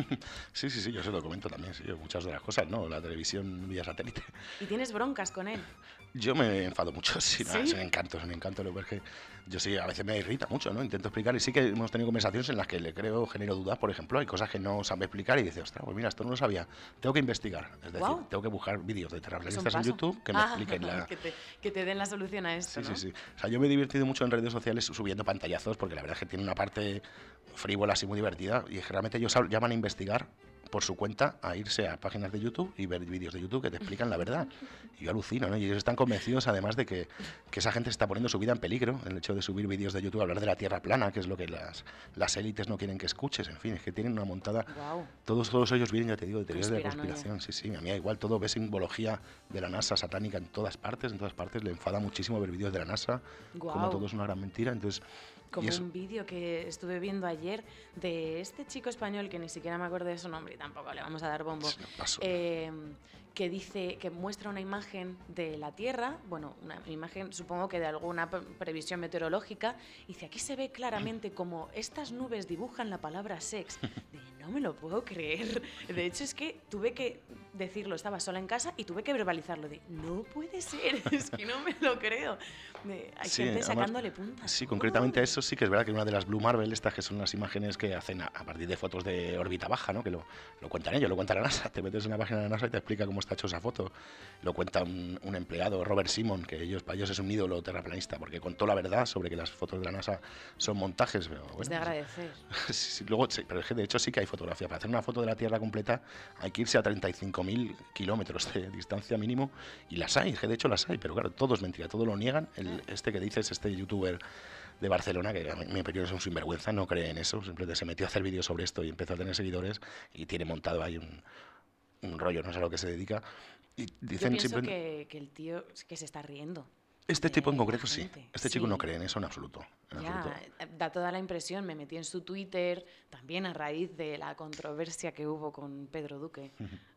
Sí, sí, sí, yo se lo comento también, sí, muchas de las cosas, ¿no? La televisión vía satélite. ¿Y tienes broncas con él? Yo me enfado mucho, sí, nada, ¿Sí? es un encanto, es un encanto, lo que es que yo sí, a veces me irrita mucho, ¿no? Intento explicar y sí que hemos tenido conversaciones en las que le creo, genero dudas, por ejemplo, hay cosas que no sabe explicar y dice, ostras, pues mira, esto no lo sabía, tengo que investigar, es decir, Guau. tengo que buscar vídeos de Es un terraplanistas en paso. YouTube que me Ah, expliquen la... que, te, que te den la solución a esto, Sí, ¿no? sí, sí. O sea, yo me he divertido mucho en redes sociales subiendo pantallazos porque la verdad es que tiene una parte frívola así muy divertida y es que realmente ellos llaman a investigar por su cuenta a irse a páginas de YouTube y ver vídeos de YouTube que te explican la verdad. Y yo alucino, ¿no? Y ellos están convencidos además de que, que esa gente está poniendo su vida en peligro, el hecho de subir vídeos de YouTube, hablar de la Tierra plana, que es lo que las, las élites no quieren que escuches, en fin, es que tienen una montada... Guau. Todos, todos ellos vienen, ya te digo, de teorías de la Conspiranoia. conspiración. Sí, sí, a mí igual todo ve simbología de la NASA satánica en todas partes, en todas partes, le enfada muchísimo ver vídeos de la NASA, como Guau. todo es una gran mentira, entonces... Como y eso- un vídeo que estuve viendo ayer de este chico español que ni siquiera me acuerdo de su nombre y tampoco le vamos a dar bombo. Sí, no, paso. eh, que dice que muestra una imagen de la Tierra, bueno, una imagen supongo que de alguna pre- previsión meteorológica, y dice, aquí se ve claramente como estas nubes dibujan la palabra sex. De, no me lo puedo creer. De hecho es que tuve que decirlo, estaba sola en casa y tuve que verbalizarlo de, no puede ser, es que no me lo creo. De, hay Sí, gente además, sacándole puntas. Sí, concretamente a eso sí que es verdad que una de las Blue Marvel, estas que son las imágenes que hacen a, a partir de fotos de órbita baja, ¿no? Que lo, lo cuentan ellos, lo cuenta la NASA. Te metes en una página de la NASA y te explica cómo está hecho esa foto. Lo cuenta un, un empleado, Robert Simon, que ellos, para ellos es un ídolo terraplanista, porque contó la verdad sobre que las fotos de la NASA son montajes. Pero, bueno, Es de agradecer. sí, sí, luego, sí, pero es que de hecho sí que hay fotografía. Para hacer una foto de la Tierra completa hay que irse a treinta y cinco mil kilómetros de distancia mínimo y las hay, es que de hecho las hay, pero claro, todo es mentira, todo lo niegan. El, este que dices, este youtuber de Barcelona, que a mí- en mi opinión es un sinvergüenza, no cree en eso, simplemente se metió a hacer vídeos sobre esto y empezó a tener seguidores y tiene montado ahí un, un rollo, no sé a lo que se dedica. Y Yo dicen pienso simplemente... que, que el tío que se está riendo. Este de tipo en la concreto sí, gente. este chico Sí. no cree en eso en absoluto. En Ya, absoluto. eh, da toda la impresión, me metí en su Twitter, también a raíz de la controversia que hubo con Pedro Duque.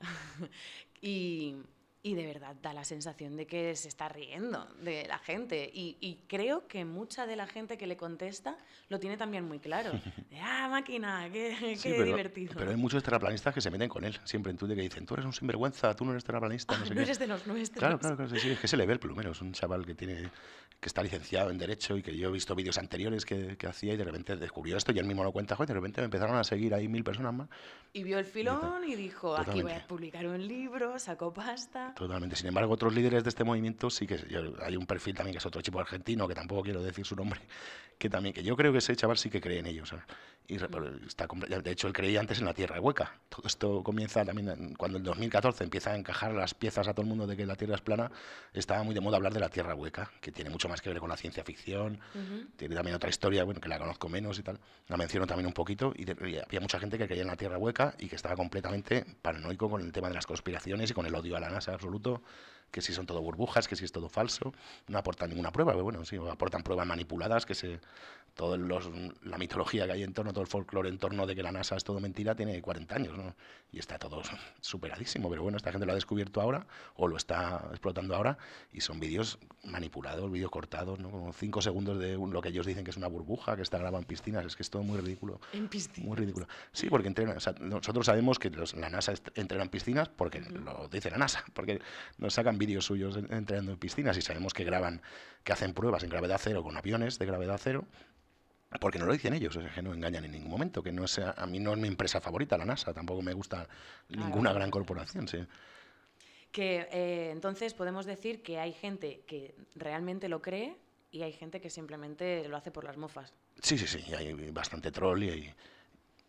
y, y de verdad da la sensación de que se está riendo de la gente. Y, y creo que mucha de la gente que le contesta lo tiene también muy claro. De, ah, máquina, qué, qué Sí, pero, divertido. pero hay muchos terraplanistas que se meten con él, siempre en Twitter, que dicen, tú eres un sinvergüenza, tú no eres terraplanista, no sé no qué. eres de los nuestros. Claro, claro, claro, sí, sí, es que se le ve el plumero, es un chaval que tiene que está licenciado en Derecho y que yo he visto vídeos anteriores que, que hacía y de repente descubrió esto y él mismo lo cuenta, joder, de repente me empezaron a seguir ahí mil personas más. Y vio el filón y dijo, aquí voy Totalmente. a publicar un libro, sacó pasta. Totalmente. Sin embargo, otros líderes de este movimiento sí que yo- hay un perfil también que es otro chico argentino, que tampoco quiero decir su nombre, que también, que yo creo que ese chaval sí que cree en ellos. ¿sabes? Y re- pero está, comple- de hecho, él creía antes en la Tierra hueca. Todo esto comienza también en- cuando en dos mil catorce empieza a encajar las piezas a todo el mundo de que la Tierra es plana. Estaba muy de moda hablar de la Tierra hueca, que tiene mucho más que ver con la ciencia ficción. Ujú. Tiene también otra historia, bueno, que la conozco menos y tal. La menciono también un poquito. Y, de- y había mucha gente que creía en la Tierra hueca y que estaba completamente paranoico con el tema de las conspiraciones y con el odio a la NASA absoluto. Que si son todo burbujas, que si es todo falso, no aportan ninguna prueba, pero bueno, sí, aportan pruebas manipuladas, que se, todo los, la mitología que hay en torno, todo el folclore en torno de que la NASA es todo mentira, tiene cuarenta años, ¿no? Y está todo superadísimo, pero bueno, esta gente lo ha descubierto ahora, o lo está explotando ahora, y son vídeos manipulados, vídeos cortados, ¿no? Como cinco segundos de un- lo que ellos dicen que es una burbuja, que está grabado en piscinas, es que es todo muy ridículo. En piscina. Muy ridículo. Sí, porque entrenan, o sea, nosotros sabemos que los- la NASA est- entrena en piscinas porque lo dice la NASA, porque nos sacan vídeos suyos en- entrenando en piscinas y sabemos que graban, que hacen pruebas en gravedad cero con aviones de gravedad cero, porque no lo dicen ellos, es que no engañan en ningún momento, que no sea, a mí no es mi empresa favorita la NASA, tampoco me gusta ninguna claro. gran corporación, sí. Que eh, entonces podemos decir que hay gente que realmente lo cree y hay gente que simplemente lo hace por las mofas. Sí, sí, sí, y hay bastante troll y hay,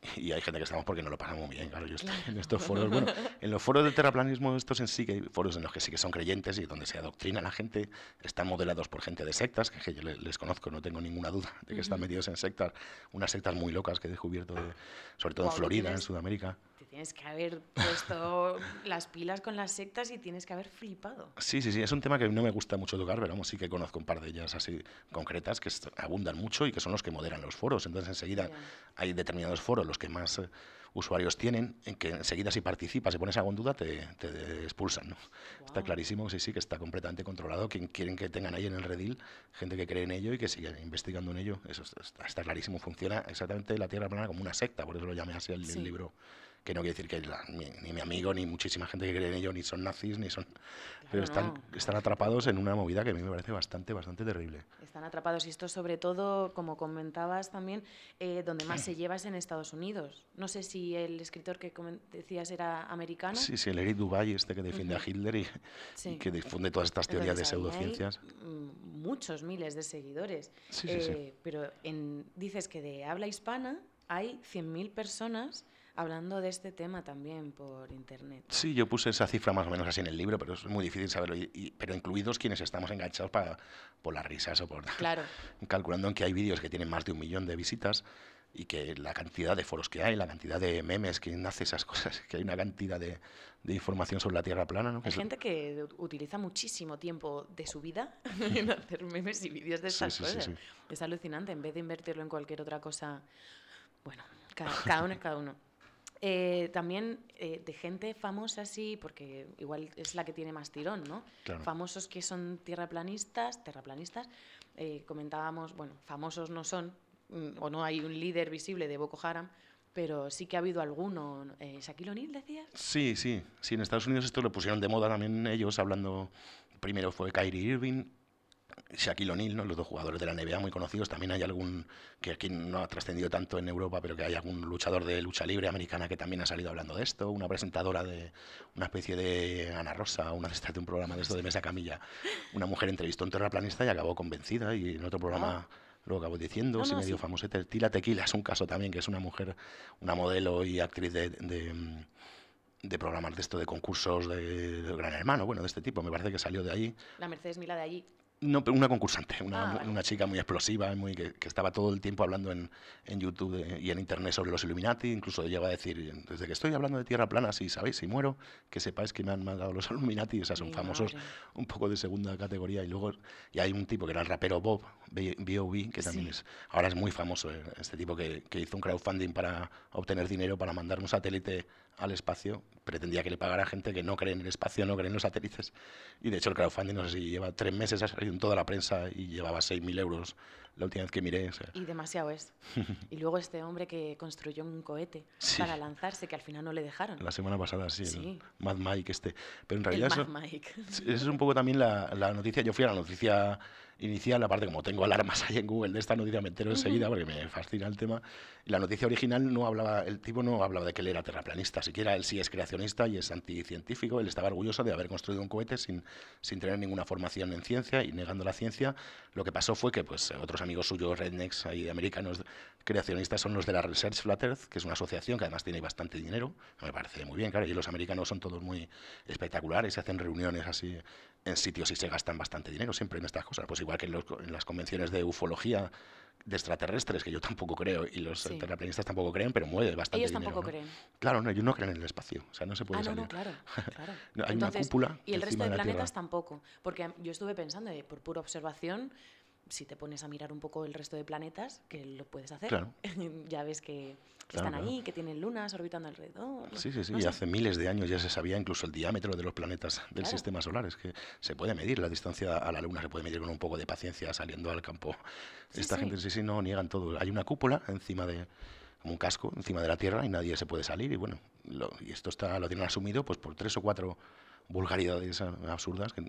y hay gente que estamos porque no lo pasamos muy bien, claro, yo estoy en estos foros, bueno, en los foros del terraplanismo estos en sí, que hay foros en los que sí que son creyentes y donde se adoctrina la gente, están modelados por gente de sectas, que, que yo les conozco, no tengo ninguna duda de que uh-huh. están metidos en sectas, unas sectas muy locas que he descubierto, de, sobre todo wow, en Florida, tienes, en Sudamérica. Te tienes que haber puesto las pilas con las sectas y tienes que haber flipado. Sí, sí, sí, es un tema que no me gusta mucho tocar, pero vamos, sí que conozco un par de ellas así concretas que abundan mucho y que son los que moderan los foros, entonces enseguida yeah. hay determinados foros, los que más eh, usuarios tienen, en que enseguida si participas y pones algo en duda te, te expulsan, ¿no? Wow. Está clarísimo, sí, sí, que está completamente controlado, quien quieren que tengan ahí en el redil, gente que cree en ello y que sigue investigando en ello, eso está, está clarísimo, funciona exactamente la Tierra plana como una secta, por eso lo llamé así el, sí. el libro. Que no quiere decir que la, ni, ni mi amigo, ni muchísima gente que cree en ello, ni son nazis, ni son... Claro, pero están, no. están atrapados en una movida que a mí me parece bastante, bastante terrible. Están atrapados y esto sobre todo, como comentabas también, eh, donde más se lleva es en Estados Unidos. No sé si el escritor que decías era americano. Sí, sí, el Eric Dubay, este que defiende uh-huh. a Hitler y, sí. y que difunde todas estas teorías Entonces, de pseudociencias. Hay muchos miles de seguidores. Sí, sí, eh, sí. Pero en, dices que de habla hispana hay cien mil personas... hablando de este tema también por internet. Sí, yo puse esa cifra más o menos así en el libro, pero es muy difícil saberlo. Y, y, pero incluidos quienes estamos enganchados para, por las risas o por... Claro. Calculando en que hay vídeos que tienen más de un millón de visitas y que la cantidad de foros que hay, la cantidad de memes, que hace esas cosas, que hay una cantidad de, de información sobre la Tierra plana, ¿no? Hay que gente que utiliza muchísimo tiempo de su vida en hacer memes y vídeos de estas sí, sí, cosas. Sí, sí. Es alucinante. En vez de invertirlo en cualquier otra cosa, bueno, cada, cada uno es cada uno. Eh, también eh, de gente famosa, sí, porque igual es la que tiene más tirón, ¿no? Claro. Famosos que son tierraplanistas, terraplanistas, eh, comentábamos, bueno, famosos no son, mm, o no hay un líder visible de Boko Haram, pero sí que ha habido alguno. Eh, ¿Shaquille O'Neal decías? Sí, sí, sí, en Estados Unidos esto lo pusieron de moda también ellos, hablando, primero fue Kyrie Irving, Shaquille O'Neal, ¿no? Los dos jugadores de la N B A muy conocidos. También hay algún, que aquí no ha trascendido tanto en Europa, pero que hay algún luchador de lucha libre americana que también ha salido hablando de esto, una presentadora de una especie de Ana Rosa, una de estas de un programa de esto de mesa camilla. Una mujer entrevistó a un terraplanista y acabó convencida, y en otro programa... Oh. Lo acabo diciendo, no, sí, no, medio sí. famosete. Tila Tequila es un caso también, que es una mujer, una modelo y actriz de, de, de programas de esto, de concursos de, de Gran Hermano, bueno, de este tipo. Me parece que salió de ahí. La Mercedes Milá de allí. No, pero una concursante, una, ah, vale. una chica muy explosiva, muy que, que estaba todo el tiempo hablando en, en YouTube de, y en Internet sobre los Illuminati. Incluso llegó a decir, desde que estoy hablando de Tierra plana, si sabéis, si muero, que sepáis que me han mandado los Illuminati. O sea, son Mi famosos madre. Un poco de segunda categoría. Y luego y hay un tipo que era el rapero Bob, B O B, que también sí. es ahora es muy famoso, este tipo que, que hizo un crowdfunding para obtener dinero para mandar un satélite al espacio. Pretendía que le pagara gente que no cree en el espacio, no cree en los satélites. Y de hecho el crowdfunding, no sé si lleva tres meses, ha salido en toda la prensa y llevaba seis mil euros la última vez que miré. O sea. Y demasiado es. Y luego este hombre que construyó un cohete sí. para lanzarse, que al final no le dejaron. La semana pasada, sí, sí. el Mad Mike este. Pero en realidad el eso, Mad Mike. Eso es un poco también la, la noticia. Yo fui a la noticia inicial, aparte como tengo alarmas ahí en Google de esta noticia, me entero enseguida porque me fascina el tema. Y la noticia original no hablaba, el tipo no hablaba de que él era terraplanista, siquiera él sí es creacionista y es anticientífico. Él estaba orgulloso de haber construido un cohete sin, sin tener ninguna formación en ciencia y negando la ciencia. Lo que pasó fue que pues otros amigos suyos, rednecks ahí americanos creacionistas, son los de la Research Flat Earth, que es una asociación que además tiene bastante dinero. Me parece muy bien, claro, y los americanos son todos muy espectaculares, se hacen reuniones así en sitios y se gastan bastante dinero siempre en estas cosas, pues igual que en, los, en las convenciones de ufología de extraterrestres, que yo tampoco creo y los sí. terraplanistas tampoco creen, pero mueve bastante ellos dinero. Ellos tampoco ¿no? creen. Claro, no, ellos no creen en el espacio, o sea, no se puede ah, salir. No, no, claro, claro. no, hay Entonces, una cúpula y el resto de, de planetas Tierra. Tampoco, porque yo estuve pensando, eh, por pura observación, si te pones a mirar un poco el resto de planetas, que lo puedes hacer, claro. ya ves que claro, están claro. ahí, que tienen lunas orbitando alrededor. Sí, sí, sí, no y sé. hace miles de años ya se sabía incluso el diámetro de los planetas del claro. sistema solar, es que se puede medir, la distancia a la Luna se puede medir con un poco de paciencia saliendo al campo. Sí, Esta sí. gente sí, sí, no niegan todo. Hay una cúpula encima de, como un casco, encima de la Tierra y nadie se puede salir y bueno, lo, y esto está lo tienen asumido pues por tres o cuatro vulgaridades absurdas que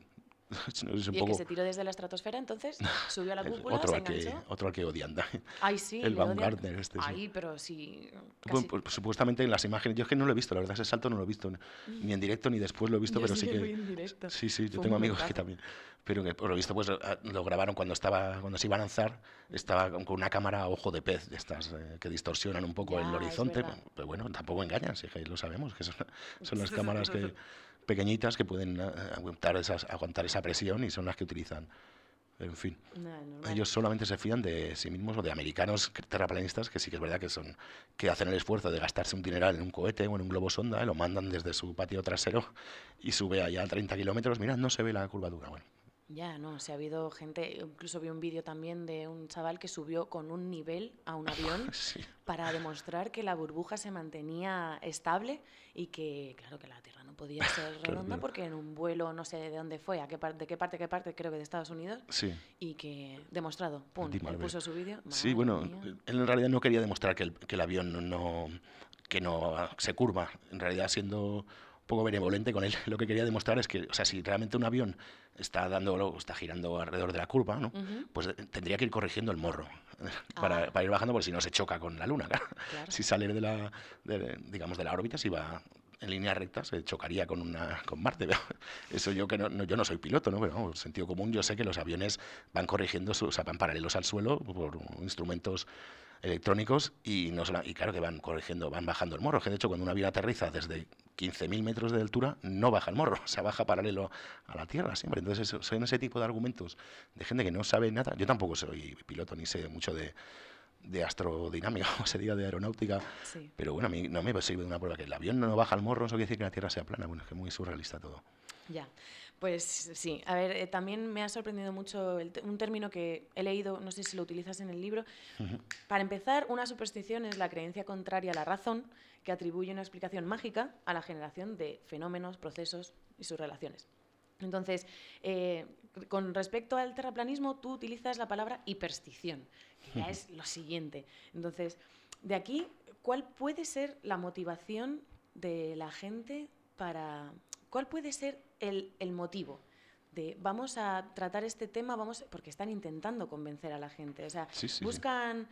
Es un ¿Y el poco que se tiró desde la estratosfera, entonces? ¿Subió a la el cúpula, otro, se al que, enganchó? otro al que odian. Ay, sí, El le odian. Baumgartner este, sí. Ay, pero sí, Pues, casi... pues, supuestamente en las imágenes, yo es que no lo he visto, la verdad, ese salto no lo he visto, ni en directo ni después lo he visto, Yo pero sí sí que que... lo vi en directo. Sí, sí, yo Fue un tengo amigos que momentazo. también, pero que por lo visto pues a- lo grabaron cuando estaba cuando se iban a lanzar, estaba con con una cámara a ojo de pez, de estas eh, que distorsionan un poco Ya, el es horizonte, verdad. pero bueno, tampoco engañan, si es que lo sabemos, que son, son las cámaras que pequeñitas que pueden eh, aguantar, esas, aguantar esa presión y son las que utilizan. Pero, en fin, Nada, normal. ellos solamente se fían de sí mismos o de americanos que- terraplanistas que sí que es verdad que son que hacen el esfuerzo de gastarse un dineral en un cohete o en un globo sonda, eh, lo mandan desde su patio trasero y sube allá a treinta kilómetros, mirad, no se ve la curvatura. Bueno, Ya, no, si ha habido gente, incluso vi un vídeo también de un chaval que subió con un nivel a un avión sí, para demostrar que la burbuja se mantenía estable y que, claro, que la Tierra no podía ser redonda claro. porque en un vuelo, no sé de dónde fue, a qué par- de qué parte, qué parte, creo que de Estados Unidos, sí. y que demostrado, pum, Di él Marvel. puso su vídeo. Sí, Madre bueno, mía. él en realidad no quería demostrar que el, que el avión no, no- que no ah, se curva. En realidad, siendo un poco benevolente con él, lo que quería demostrar es que, o sea, si realmente un avión está dando, está girando alrededor de la curva, ¿no? Ujú. Pues eh, tendría que ir corrigiendo el morro para, Ah. para ir bajando, porque si no se choca con la luna. Claro. Claro. Si sale de la, de- digamos, de la órbita, si va en línea recta, se chocaría con una con Marte. Pero eso yo que no, no- yo no soy piloto, ¿no? Pero vamos, sentido común, yo sé que los aviones van corrigiendo, su- o sea, van paralelos al suelo por instrumentos electrónicos y, no sola- y claro que van corrigiendo, van bajando el morro. Que de hecho, cuando un avión aterriza desde quince mil metros de altura, no baja el morro, o sea, baja paralelo a la Tierra siempre. Entonces, eso- son ese tipo de argumentos de gente que no sabe nada. Yo tampoco soy piloto ni sé mucho de, de astrodinámica, o se diga, de aeronáutica, Sí. pero bueno, a mí no me sirve de una prueba que el avión no baja el morro, eso quiere decir que la Tierra sea plana. Bueno, es que es muy surrealista todo. Ya, pues sí. A ver, eh, también me ha sorprendido mucho el te- un término que he leído, no sé si lo utilizas en el libro. Para empezar, una superstición es la creencia contraria a la razón que atribuye una explicación mágica a la generación de fenómenos, procesos y sus relaciones. Entonces, eh, con respecto al terraplanismo, tú utilizas la palabra hiperstición, que ya es lo siguiente. Entonces, de aquí, ¿cuál puede ser la motivación de la gente para... ¿Cuál puede ser el, el motivo de vamos a tratar este tema, vamos, porque están intentando convencer a la gente? O sea, Sí, sí, sí. buscan...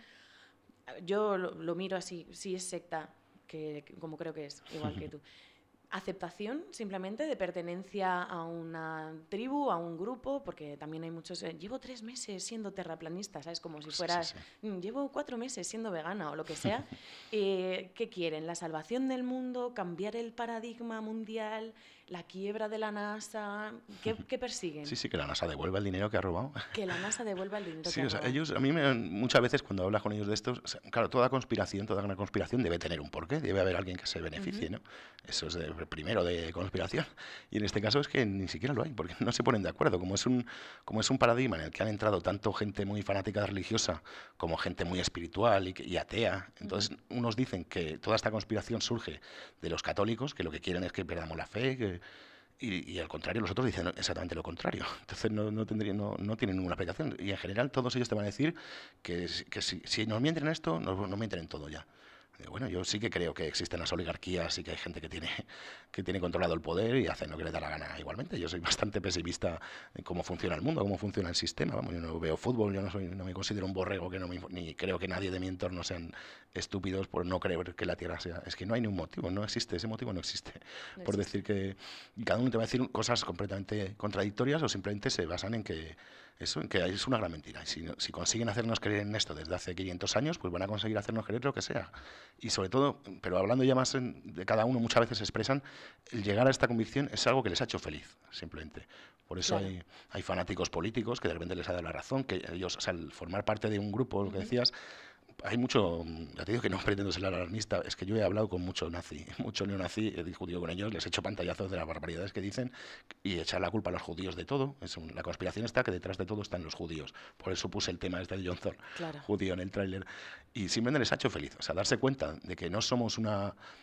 Yo lo, lo miro así, si es secta, que, que como creo que es, igual que tú. Aceptación simplemente de pertenencia a una tribu, a un grupo, porque también hay muchos... eh, llevo tres meses siendo terraplanista, ¿sabes? Como si Sí, fueras... sí, "Mm, llevo cuatro meses siendo vegana o lo que sea. Eh, ¿Qué quieren? ¿La salvación del mundo? ¿Cambiar el paradigma mundial? ¿La quiebra de la NASA? ¿Qué, qué persiguen? Sí, sí, que la NASA devuelva el dinero que ha robado. Que la NASA devuelva el dinero Sí, que o sea, ha robado. ellos, a mí me, muchas veces cuando hablas con ellos de esto, o sea, claro, toda conspiración, toda gran conspiración debe tener un porqué, debe haber alguien que se beneficie, ¿no? Eso es de, primero de conspiración. Y en este caso es que ni siquiera lo hay, porque no se ponen de acuerdo. Como es un, como es un paradigma en el que han entrado tanto gente muy fanática religiosa como gente muy espiritual y, que- y atea, entonces unos dicen que toda esta conspiración surge de los católicos, que lo que quieren es que perdamos la fe, que y, y al contrario, los otros dicen exactamente lo contrario. Entonces no, no, tendría, no, no tienen ninguna aplicación. Y en general todos ellos te van a decir que, si- que si, si nos mienten en esto, nos, nos mienten en todo ya. Eh, Bueno, yo sí que creo que existen las oligarquías y que hay gente que tiene, que tiene controlado el poder y hacen lo que les da la gana igualmente. Yo soy bastante pesimista en cómo funciona el mundo, cómo funciona el sistema. Vamos, yo no veo fútbol, yo no, soy, no me considero un borrego, que no me, inf- ni creo que nadie de mi entorno sean estúpidos por no creer que la Tierra sea... Es que no hay ningún motivo, no existe, ese motivo no existe. No por existe. decir que y cada uno te va a decir cosas completamente contradictorias o simplemente se basan en que eso, en que es una gran mentira. Y si, no- si consiguen hacernos creer en esto desde hace quinientos años, pues van a conseguir hacernos creer lo que sea. Y sobre todo, pero hablando ya más en- de cada uno, muchas veces expresan, el llegar a esta convicción es algo que les ha hecho feliz, simplemente. Por eso Claro. hay, hay fanáticos políticos que de repente les ha dado la razón, que ellos, o sea, al formar parte de un grupo, lo que decías, hay mucho, ya te digo que no pretendo ser alarmista, es que yo he hablado con mucho nazi, mucho neonazi, he discutido con ellos, les he hecho pantallazos de las barbaridades que dicen y echar la culpa a los judíos de todo. Es un- la conspiración está que detrás de todo están los judíos. Por eso puse el tema este de John Thor, Claro. judío, en el tráiler. Y simplemente les ha hecho feliz, o sea, darse cuenta de que no somos una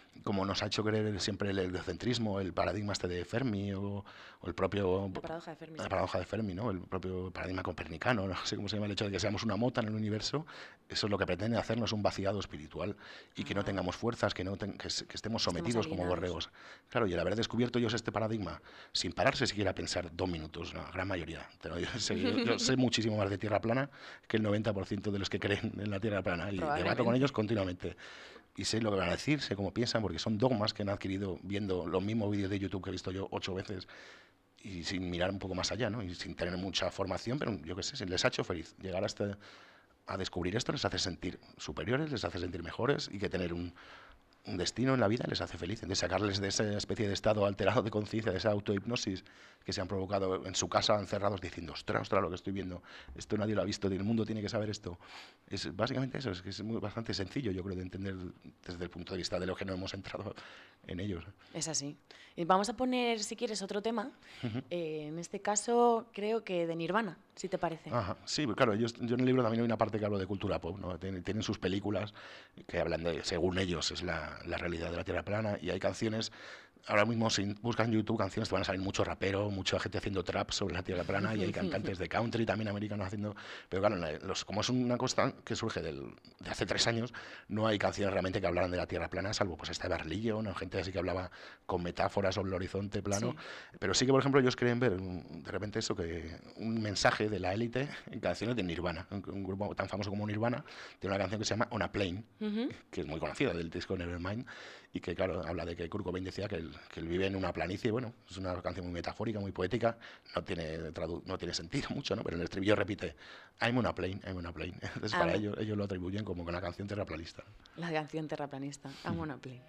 como nos ha hecho creer siempre el heliocentrismo, el paradigma este de Fermi o, o el propio... La paradoja de Fermi. La paradoja de Fermi, ¿no? El propio paradigma copernicano, no sé cómo se llama, el hecho de que seamos una mota en el universo, eso es lo que pretende hacernos un vaciado espiritual y que no tengamos fuerzas, que, no ten- que, se- que estemos sometidos como alienados. borregos. Claro, y el haber descubierto ellos este paradigma sin pararse siquiera a pensar dos minutos, la gran mayoría. Pero yo, sé, yo- yo sé muchísimo más de Tierra plana que el noventa por ciento de los que creen en la Tierra plana y debato con Probablemente. ellos continuamente. Y sé lo que van a decir, sé cómo piensan, porque son dogmas que han adquirido viendo los mismos vídeos de YouTube que he visto yo ocho veces y sin mirar un poco más allá, ¿no? Y sin tener mucha formación, pero yo qué sé, si les ha hecho feliz llegar hasta a descubrir esto, les hace sentir superiores, les hace sentir mejores y que tener un, un destino en la vida les hace feliz. Entonces, sacarles de esa especie de estado alterado de conciencia, de esa autohipnosis que se han provocado en su casa encerrados diciendo, ostras, ostras, lo que estoy viendo, esto nadie lo ha visto, el mundo tiene que saber esto. Es básicamente eso, es que es muy, bastante sencillo, yo creo, de entender desde el punto de vista de lo que no hemos entrado en ellos. Es así. Y vamos a poner, si quieres, otro tema. Eh, en este caso, creo que de Nirvana, si te parece. Ajá, sí, pues claro, yo, yo en el libro también hay una parte que hablo de cultura pop, ¿no? Tienen, tienen sus películas que hablan de, según ellos, es la, la realidad de la Tierra plana, y hay canciones, ahora mismo si buscas en YouTube canciones te van a salir mucho rapero, mucha gente haciendo trap sobre la Tierra plana, y hay cantantes de country también americanos haciendo, pero claro, la- los, como es una cosa que surge del, de hace tres años, no hay canciones realmente que hablaran de la Tierra plana, salvo pues esta de Barlillo, ¿no? Gente así que hablaba con metáforas sobre el horizonte plano, Sí. pero sí que, por ejemplo, ellos creen ver mm, de repente eso, que un mensaje de la élite en canciones de Nirvana, un, un grupo tan famoso como Nirvana, tiene una canción que se llama On a Plane, Ujú. que es muy conocida, del disco Nevermind, y que, claro, habla de que Kurt Cobain decía que él, que él vive en una planicie. Bueno, es una canción muy metafórica, muy poética, no tiene, tradu- no tiene sentido mucho, ¿no? Pero en el estribillo repite, I'm on a plane, I'm on a plane. Entonces, para Ah. ellos, ellos lo atribuyen como con una canción terraplanista. La canción terraplanista. I'm on a plane.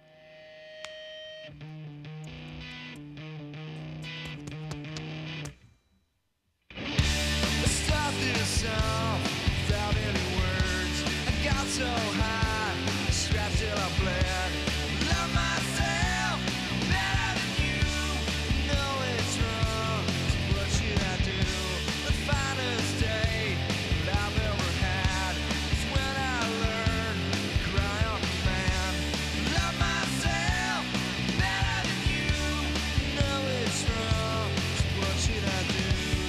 Start this song without any words. I got so high, strapped till I bled. Love myself better than you. Know it's wrong, so what should I do? The finest day that I've ever had is when I learned to cry on command. Love myself better than you. Know it's wrong, so what should I do?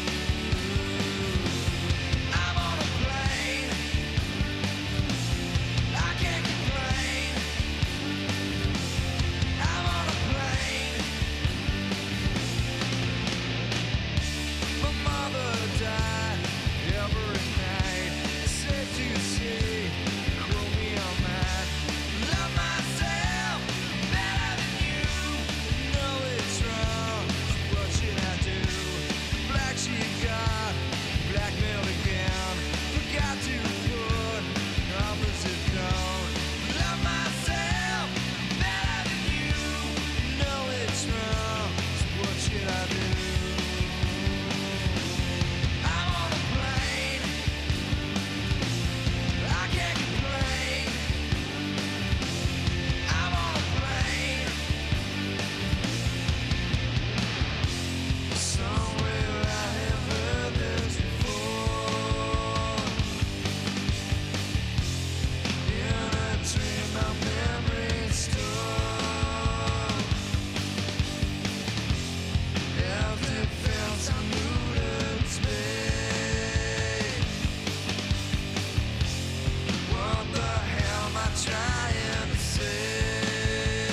I'm on a plane. I can't complain. I'm on a plane. My mother died every night. Safe to say, call me on that. Love myself better than you. Know it's wrong. So what should I do? Black sheep got blackmailed again. Forgot to put opposite code. Love myself better than you. Know it's wrong. So what should I do? I'm on a plane. I can't complain. I'm on a plane. Somewhere I have heard this before. In a dream, my memories store. Empty fields, I knew it's me. What the hell am I trying to say?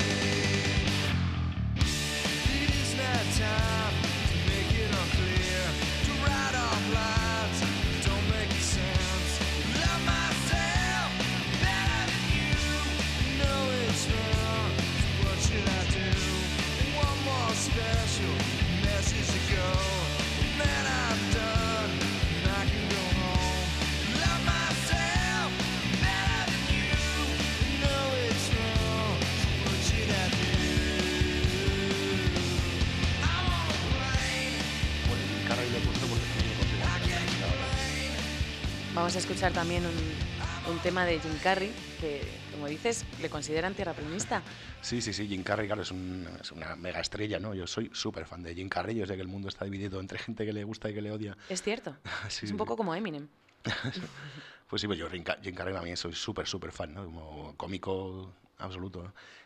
It is not time to make it unclear, to write off lives that don't make sense. Love myself better than you. Know it's wrong, so what should I do? One more special message to go, and then I'm done, and I can go home. Love myself better than you. Know it's wrong, so what should I do? I'm on a plane. Bueno, y cara y lo he puesto porque no lo considero I can't terraplanista. complain. Vamos a escuchar también un, un tema de Jim Carrey, que, como dices, le consideran terraplanista. Sí, sí, sí, Jim Carrey, claro, es, un- es una mega estrella, ¿no? Yo soy súper fan de Jim Carrey, yo sé que el mundo está dividido entre gente que le gusta y que le odia. Es cierto. Sí, Es un sí. poco como Eminem. Pues sí, pues yo Jim Ca- Jim Carrey también soy súper, súper fan, ¿no? Como cómico absoluto, ¿no?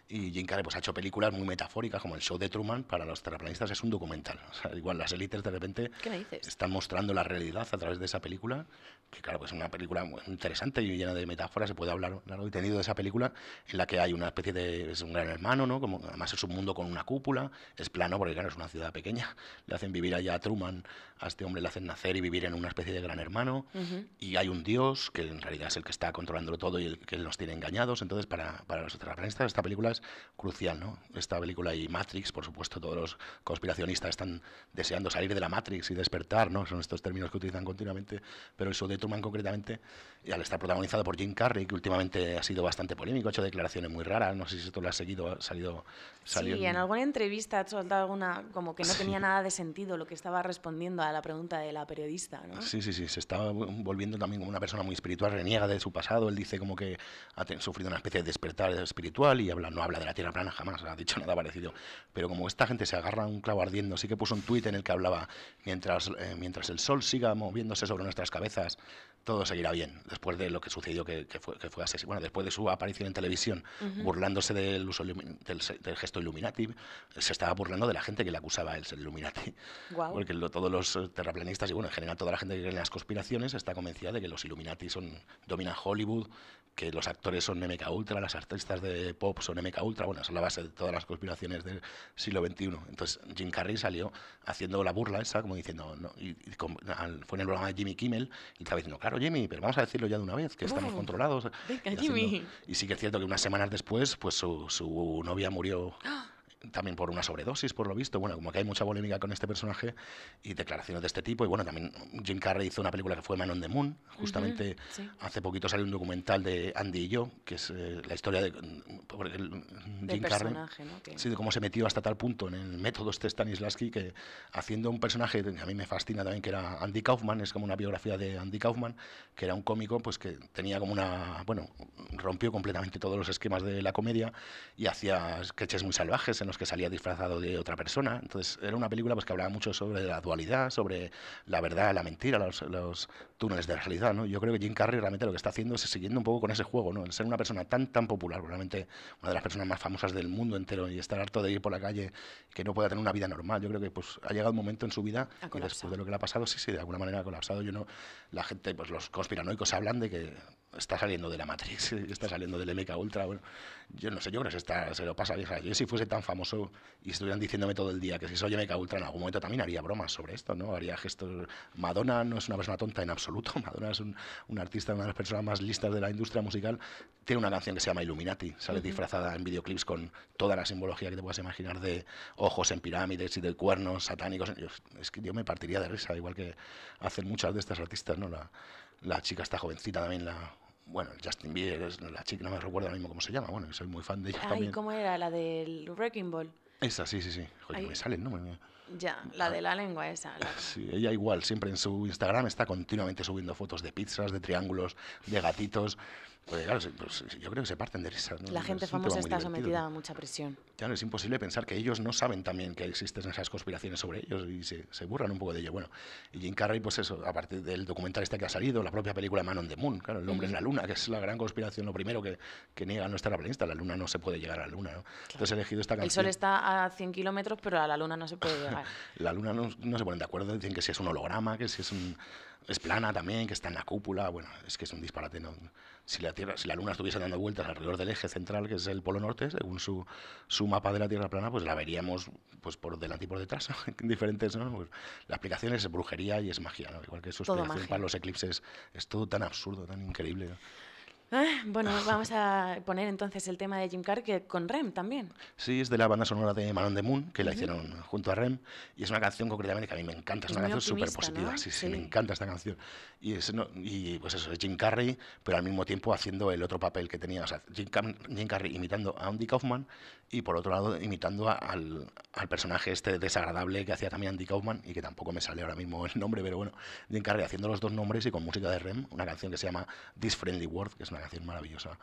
Y Jim Carrey pues, ha hecho películas muy metafóricas, como el show de Truman, para los terraplanistas es un documental. O sea, igual las élites de repente ¿Qué me dices? están mostrando la realidad a través de esa película, que claro, pues es una película muy interesante y llena de metáforas, se puede hablar largo y tendido de esa película, en la que hay una especie de, es un gran hermano, ¿no? Como, además es un mundo con una cúpula, es plano porque claro, es una ciudad pequeña, le hacen vivir allá a Truman, a este hombre le hacen nacer y vivir en una especie de gran hermano, Ujú. y hay un dios que en realidad es el que está controlándolo todo y el que nos tiene engañados. Entonces para, para los terraplanistas esta película es crucial, ¿no? Esta película y Matrix, por supuesto, todos los conspiracionistas están deseando salir de la Matrix y despertar, ¿no? Son estos términos que utilizan continuamente, pero el show de Truman concretamente, y al estar protagonizado por Jim Carrey, que últimamente ha sido bastante polémico, ha hecho declaraciones muy raras, no sé si esto lo has seguido, ha salido... salió Sí, en alguna entrevista ha soltado alguna, como que no tenía Sí. nada de sentido lo que estaba respondiendo a la pregunta de la periodista, ¿no? Sí, sí, sí, se está volviendo también como una persona muy espiritual, reniega de su pasado, él dice como que ha ten- sufrido una especie de despertar espiritual y habla, no habla de la Tierra plana jamás, ha dicho nada parecido, pero como esta gente se agarra a un clavo ardiendo, sí que puso un tuit en el que hablaba, mientras, eh, mientras el sol siga moviéndose sobre nuestras cabezas, todo seguirá bien, después de lo que sucedió, que, que fue, que fue así, bueno, después de su aparición en televisión, Ujú. burlándose del, uso ilumi- del, se- del gesto Illuminati, se estaba burlando de la gente que le acusaba a él ser Illuminati. Guau. Porque lo- todos los eh, terraplanistas y bueno, en general toda la gente que cree en las conspiraciones está convencida de que los Illuminati son, dominan Hollywood, que los actores son M K Ultra, las artistas de pop son M K Ultra, bueno, esa es la base de todas las conspiraciones del siglo veintiuno. Entonces Jim Carrey salió haciendo la burla esa, como diciendo, no, y, y con- al- fue en el programa de Jimmy Kimmel, y estaba diciendo, claro Jimmy, pero vamos a decirlo ya de una vez, que estamos Uh, controlados. venga, Y, haciendo- Jimmy. y sí que es cierto que unas semanas después, pues su, su novia murió también por una sobredosis, por lo visto. Bueno, como que hay mucha polémica con este personaje y declaraciones de este tipo. Y bueno, también Jim Carrey hizo una película que fue Man on the Moon. Justamente Ujú, sí. hace poquito salió un documental de Andy y yo, que es eh, la historia de porque el- Del Jim Carrey. personaje, ¿no? Que- Sí, de cómo se metió hasta tal punto en el método este Stanislavski que haciendo un personaje que a mí me fascina también, que era Andy Kaufman, es como una biografía de Andy Kaufman, que era un cómico pues que tenía como una, bueno, rompió completamente todos los esquemas de la comedia y hacía sketches muy salvajes en los que salía disfrazado de otra persona. Entonces era una película pues que hablaba mucho sobre la dualidad, sobre la verdad, la mentira, los, los túneles de la realidad, ¿no? Yo creo que Jim Carrey realmente lo que está haciendo es siguiendo un poco con ese juego, ¿no? El ser una persona tan tan popular, probablemente una de las personas más famosas del mundo entero y estar harto de ir por la calle que no pueda tener una vida normal. Yo creo que pues ha llegado un momento en su vida Ha y colapsado. después de lo que le ha pasado, sí, sí, de alguna manera ha colapsado. Yo no, la gente, pues los conspiranoicos hablan de que está saliendo de la Matrix, está saliendo del M K Ultra. Bueno, yo no sé, yo creo que se, está, se lo pasa vieja. Yo si fuese tan famoso y estuvieran diciéndome todo el día que si soy M K Ultra en algún momento también haría bromas sobre esto, ¿no? Haría gestos. Madonna no es una persona tonta en absoluto. Madonna es un, un artista, una de las personas más listas de la industria musical. Tiene una canción que se llama Illuminati. Sale Ujú. disfrazada en videoclips con toda la simbología que te puedas imaginar de ojos en pirámides y de cuernos satánicos. Yo- es que yo me partiría de risa, igual que hacen muchas de estas artistas, ¿no? La, la chica está jovencita también, la... Bueno, Justin Bieber, es la chica, no me recuerdo ahora mismo cómo se llama, bueno, soy muy fan de ella Ay, también. ¿cómo era? La del Wrecking Ball. Esa, sí, sí, sí. Joder, Ay. me salen, ¿no? Me- Ya, la de la lengua esa. la- Sí, ella igual, siempre en su Instagram está continuamente subiendo fotos de pizzas, de triángulos, de gatitos. Pues claro, se- pues, yo creo que se parten de risas, ¿no? La gente Es un tema famosa muy está divertido, sometida ¿no? a mucha presión. Claro, es imposible pensar que ellos no saben también que existen esas conspiraciones sobre ellos y se, se burlan un poco de ello. Bueno, y Jim Carrey, pues eso, a partir del documental este que ha salido, la propia película Man on the Moon, claro, el hombre en la luna, que es la gran conspiración, lo primero que, que niega no estar la planista, la luna no se puede llegar a la luna, ¿no? Entonces he elegido esta El canción. sol está a cien kilómetros, pero a la luna no se puede llegar. La luna no, no se ponen de acuerdo, dicen que si es un holograma, que si es un, es plana también, que está en la cúpula, bueno, es que es un disparate, ¿no? Si la Tierra, si la Luna estuviese dando vueltas alrededor del eje central, que es el Polo Norte, según su, su mapa de la Tierra plana, pues la veríamos pues por delante y por detrás, ¿no? Diferentes, ¿no? Pues la explicación es brujería y es magia, ¿no? Igual que su Todo explicación magia. para los eclipses es todo tan absurdo, tan increíble, ¿no? Ah, bueno, vamos a poner entonces el tema de Jim Carrey que con Rem también. Sí, es de la banda sonora de Man on the Moon, que la hicieron junto a Rem, y es una canción concretamente que a mí me encanta, es, Es una muy canción súper optimista, positiva, ¿no? sí, sí, Sí. me encanta esta canción. Y, es, no- y pues eso, es Jim Carrey, pero al mismo tiempo haciendo el otro papel que tenía, o sea, Jim, Cam- Jim Carrey imitando a Andy Kaufman y por otro lado imitando a- al, al personaje este desagradable que hacía también Andy Kaufman y que tampoco me sale ahora mismo el nombre, pero bueno, Jim Carrey haciendo los dos nombres y con música de Rem, una canción que se llama This Friendly World, que es una canción maravillosa.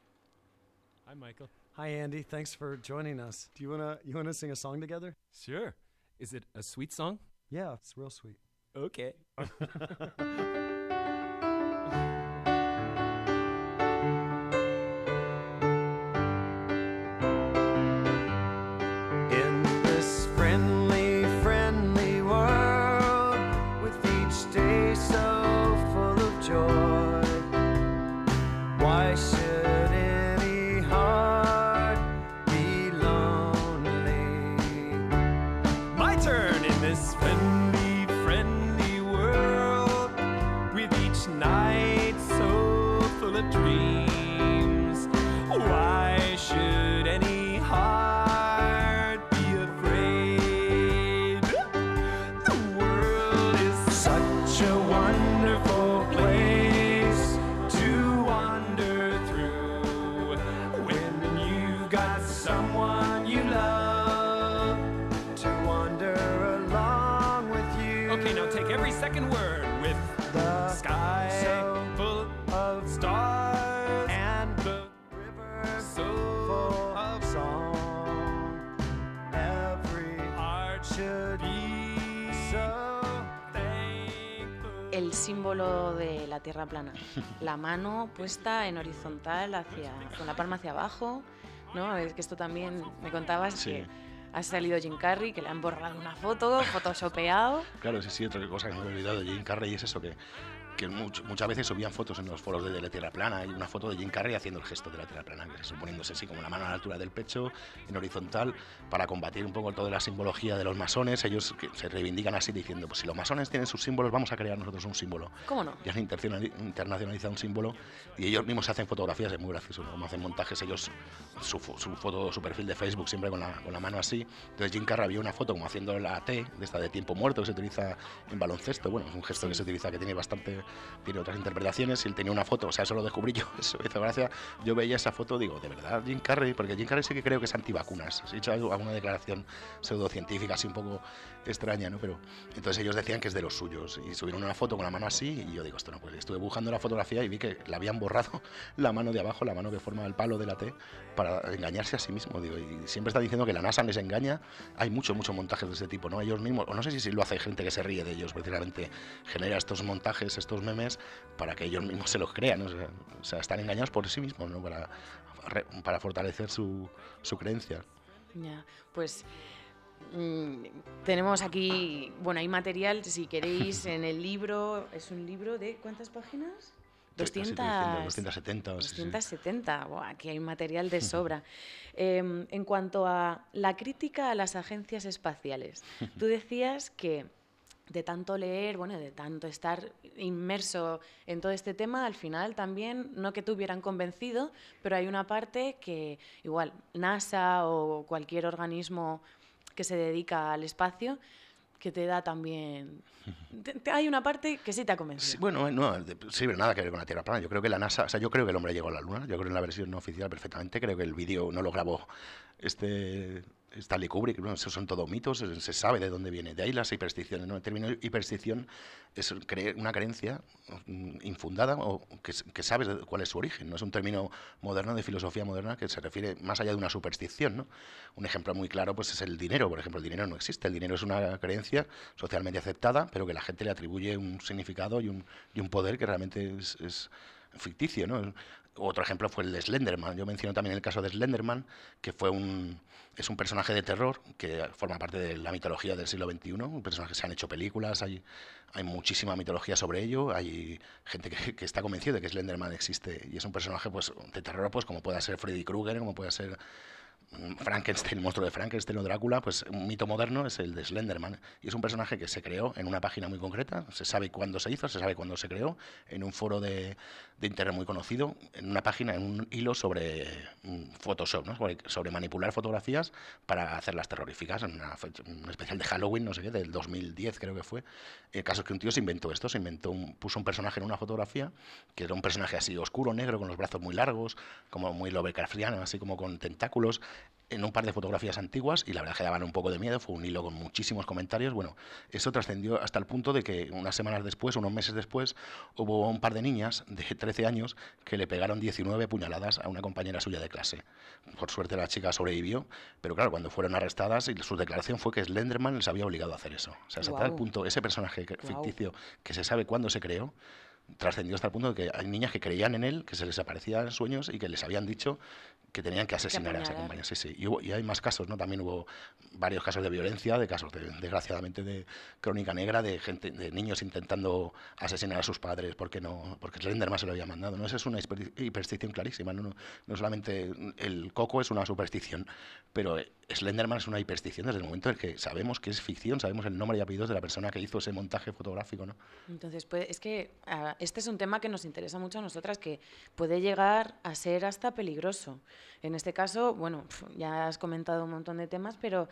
Hi, Michael. Hi, Andy. Thanks for joining us. Do you wanna you wanna sing a song together? Sure. Is it a sweet song? Yeah, it's real sweet. Okay. el símbolo de la Tierra plana? La mano puesta en horizontal, hacia, con la palma hacia abajo, ¿no? Es que esto también me contabas Sí. que ha salido Jim Carrey, que le han borrado una foto, photoshopeado. Claro, sí, sí, otra cosa que me he olvidado de Jim Carrey es eso, que, que much- muchas veces subían fotos en los foros de, de la Tierra plana. Hay una foto de Jim Carrey haciendo el gesto de la Tierra plana, que es poniéndose así como la mano a la altura del pecho, en horizontal, para combatir un poco toda la simbología de los masones. Ellos que se reivindican así diciendo, pues si los masones tienen sus símbolos, vamos a crear nosotros un símbolo. ¿Cómo no? Ya han internacionali- internacionalizado un símbolo y ellos mismos se hacen fotografías, es muy gracioso, ¿no? Como hacen montajes ellos, su, fo- su foto, su perfil de Facebook siempre con la, con la mano así. Entonces Jim Carrey había una foto como haciendo la T, de esta de tiempo muerto, que se utiliza en baloncesto. Bueno, es un gesto que se utiliza, que tiene bastante, tiene otras interpretaciones. Y él tenía una foto, o sea, eso lo descubrí yo, eso me hizo gracia. Yo veía esa foto, digo, ¿de verdad Jim Carrey? Porque Jim Carrey sí que creo que es antivacunas. Se ha hecho algo- alguna declaración pseudocientífica así un poco extraña, ¿no? Pero entonces ellos decían que es de los suyos y subieron una foto con la mano así y yo digo, esto no puede. Estuve buscando la fotografía y vi que le habían borrado la mano de abajo, la mano que forma el palo de la T, para engañarse a sí mismo, digo. Y siempre está diciendo que la NASA les engaña. Hay mucho, mucho montajes de ese tipo, ¿no? Ellos mismos, o no sé si, si lo hace gente que se ríe de ellos, precisamente genera estos montajes, estos memes, para que ellos mismos se los crean, ¿no? O sea, o sea, están engañados por sí mismos, ¿no? Para, para fortalecer su, su creencia. Ya, pues mm, tenemos aquí, bueno, hay material, si queréis, en el libro. Es un libro de ¿cuántas páginas? Sí, así te diciendo, doscientas doscientas setenta. o sí, sí. doscientas setenta. Buah, aquí hay material de sobra. Eh, en cuanto a la crítica a las agencias espaciales, tú decías que de tanto leer, bueno, de tanto estar inmerso en todo este tema, al final también, no que te hubieran convencido, pero hay una parte que igual NASA o cualquier organismo que se dedica al espacio, que te da también... te- te- hay una parte que sí te ha convencido. Sí, bueno, no, de- sí, pero nada que ver con la Tierra plana. Yo creo que la NASA, o sea, yo creo que el hombre llegó a la Luna. Yo creo en la versión no oficial perfectamente. Creo que el vídeo no lo grabó este Stanley Kubrick. Bueno, esos son todo mitos. Se se sabe de dónde viene. De ahí las hipersticiones, ¿no? El término hiperstición es cre- una creencia mm, infundada o que, s- que sabes de cuál es su origen. No es un término moderno de filosofía moderna que se refiere más allá de una superstición, ¿no? Un ejemplo muy claro, pues, es el dinero. Por ejemplo, el dinero no existe. El dinero es una creencia socialmente aceptada, pero que la gente le atribuye un significado y un, y un poder que realmente es, es ficticio, ¿no? Otro ejemplo fue el de Slenderman. Yo menciono también el caso de Slenderman, que fue un, es un personaje de terror que forma parte de la mitología del siglo veintiuno. Un personaje que se han hecho películas, hay, hay muchísima mitología sobre ello. Hay gente que, que está convencida de que Slenderman existe y es un personaje, pues, de terror, pues, como pueda ser Freddy Krueger, como pueda ser Frankenstein, el monstruo de Frankenstein o Drácula. Pues un mito moderno es el de Slenderman y es un personaje que se creó en una página muy concreta. Se sabe cuándo se hizo, se sabe cuándo se creó, en un foro de, de internet muy conocido, en una página, en un hilo sobre mm, Photoshop, ¿no? sobre, sobre manipular fotografías para hacerlas terroríficas, en una fecha- un especial de Halloween, no sé qué, del dos mil diez creo que fue. El caso es que un tío se inventó esto, se inventó un, puso un personaje en una fotografía que era un personaje así oscuro, negro, con los brazos muy largos, como muy Lovecraftiano, así como con tentáculos, en un par de fotografías antiguas, y la verdad que daban un poco de miedo. Fue un hilo con muchísimos comentarios. Bueno, eso trascendió hasta el punto de que unas semanas después, unos meses después, hubo un par de niñas de trece años que le pegaron diecinueve puñaladas a una compañera suya de clase. Por suerte la chica sobrevivió, pero claro, cuando fueron arrestadas, y su declaración fue que Slenderman les había obligado a hacer eso. O sea, hasta Guau. tal punto, ese personaje que- Guau. ficticio que se sabe cuándo se creó, trascendió hasta el punto de que hay niñas que creían en él, que se les aparecían en sueños y que les habían dicho que tenían que asesinar a esa apuñalar. compañía. Sí, sí. Y, hubo- y hay más casos, ¿no? También hubo varios casos de violencia, de casos, de, desgraciadamente, de crónica negra, de gente, de niños intentando asesinar a sus padres porque no, porque Slenderman se lo había mandado, ¿no? Esa es una hiper- hiperstición clarísima, ¿no? No, no solamente el coco es una superstición, pero Slenderman es una hiperstición desde el momento en que sabemos que es ficción, sabemos el nombre y apellidos de la persona que hizo ese montaje fotográfico, ¿no? Entonces, pues, es que ah, este es un tema que nos interesa mucho a nosotras, que puede llegar a ser hasta peligroso. En este caso, bueno, pf, ya has comentado un montón de temas, pero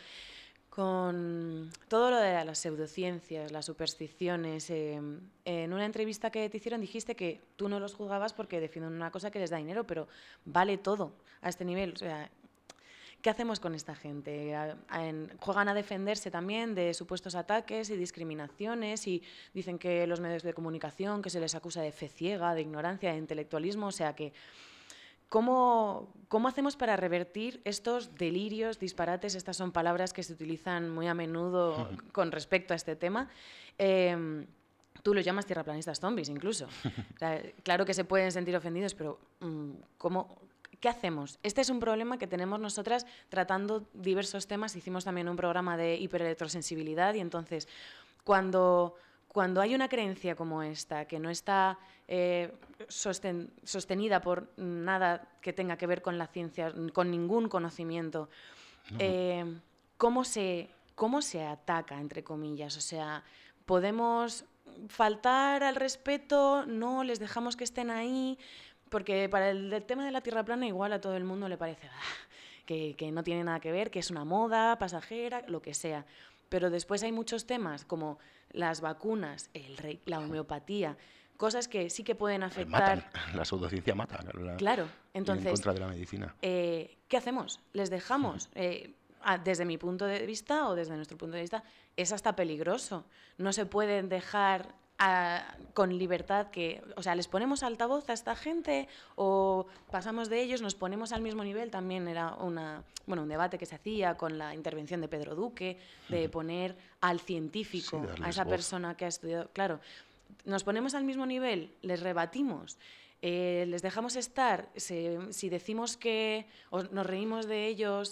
con todo lo de las pseudociencias, las supersticiones, eh, en una entrevista que te hicieron dijiste que tú no los juzgabas porque defienden una cosa que les da dinero, pero vale todo a este nivel. O sea, ¿qué hacemos con esta gente? A- a- en- juegan a defenderse también de supuestos ataques y discriminaciones y dicen que los medios de comunicación, que se les acusa de fe ciega, de ignorancia, de intelectualismo. O sea que, ¿cómo, cómo hacemos para revertir estos delirios, disparates? Estas son palabras que se utilizan muy a menudo con respecto a este tema. Eh, Tú los llamas tierraplanistas zombies, incluso. O sea, claro que se pueden sentir ofendidos, pero mm, ¿cómo, ¿qué hacemos? Este es un problema que tenemos nosotras tratando diversos temas. Hicimos también un programa de hiperelectrosensibilidad y entonces cuando, cuando hay una creencia como esta, que no está eh, sosten, sostenida por nada que tenga que ver con la ciencia, con ningún conocimiento, no. eh, ¿cómo se, cómo se ataca, entre comillas? O sea, podemos faltar al respeto, no, les dejamos que estén ahí, porque para el, el tema de la tierra plana igual a todo el mundo le parece ah, que, que no tiene nada que ver, que es una moda pasajera, lo que sea. Pero después hay muchos temas como las vacunas, el rey, la homeopatía, cosas que sí que pueden afectar. Matan. La pseudociencia mata. La, claro, entonces. En contra de la medicina. Eh, ¿Qué hacemos? ¿Les dejamos? Eh, desde mi punto de vista o desde nuestro punto de vista, es hasta peligroso. No se pueden dejar a, con libertad que, o sea, les ponemos altavoz a esta gente o pasamos de ellos, nos ponemos al mismo nivel. También era una, bueno, un debate que se hacía con la intervención de Pedro Duque, de poner al científico, sí, a esa voz. Persona que ha estudiado. Claro, nos ponemos al mismo nivel, les rebatimos. Eh, les dejamos estar, se, si decimos que o nos reímos de ellos,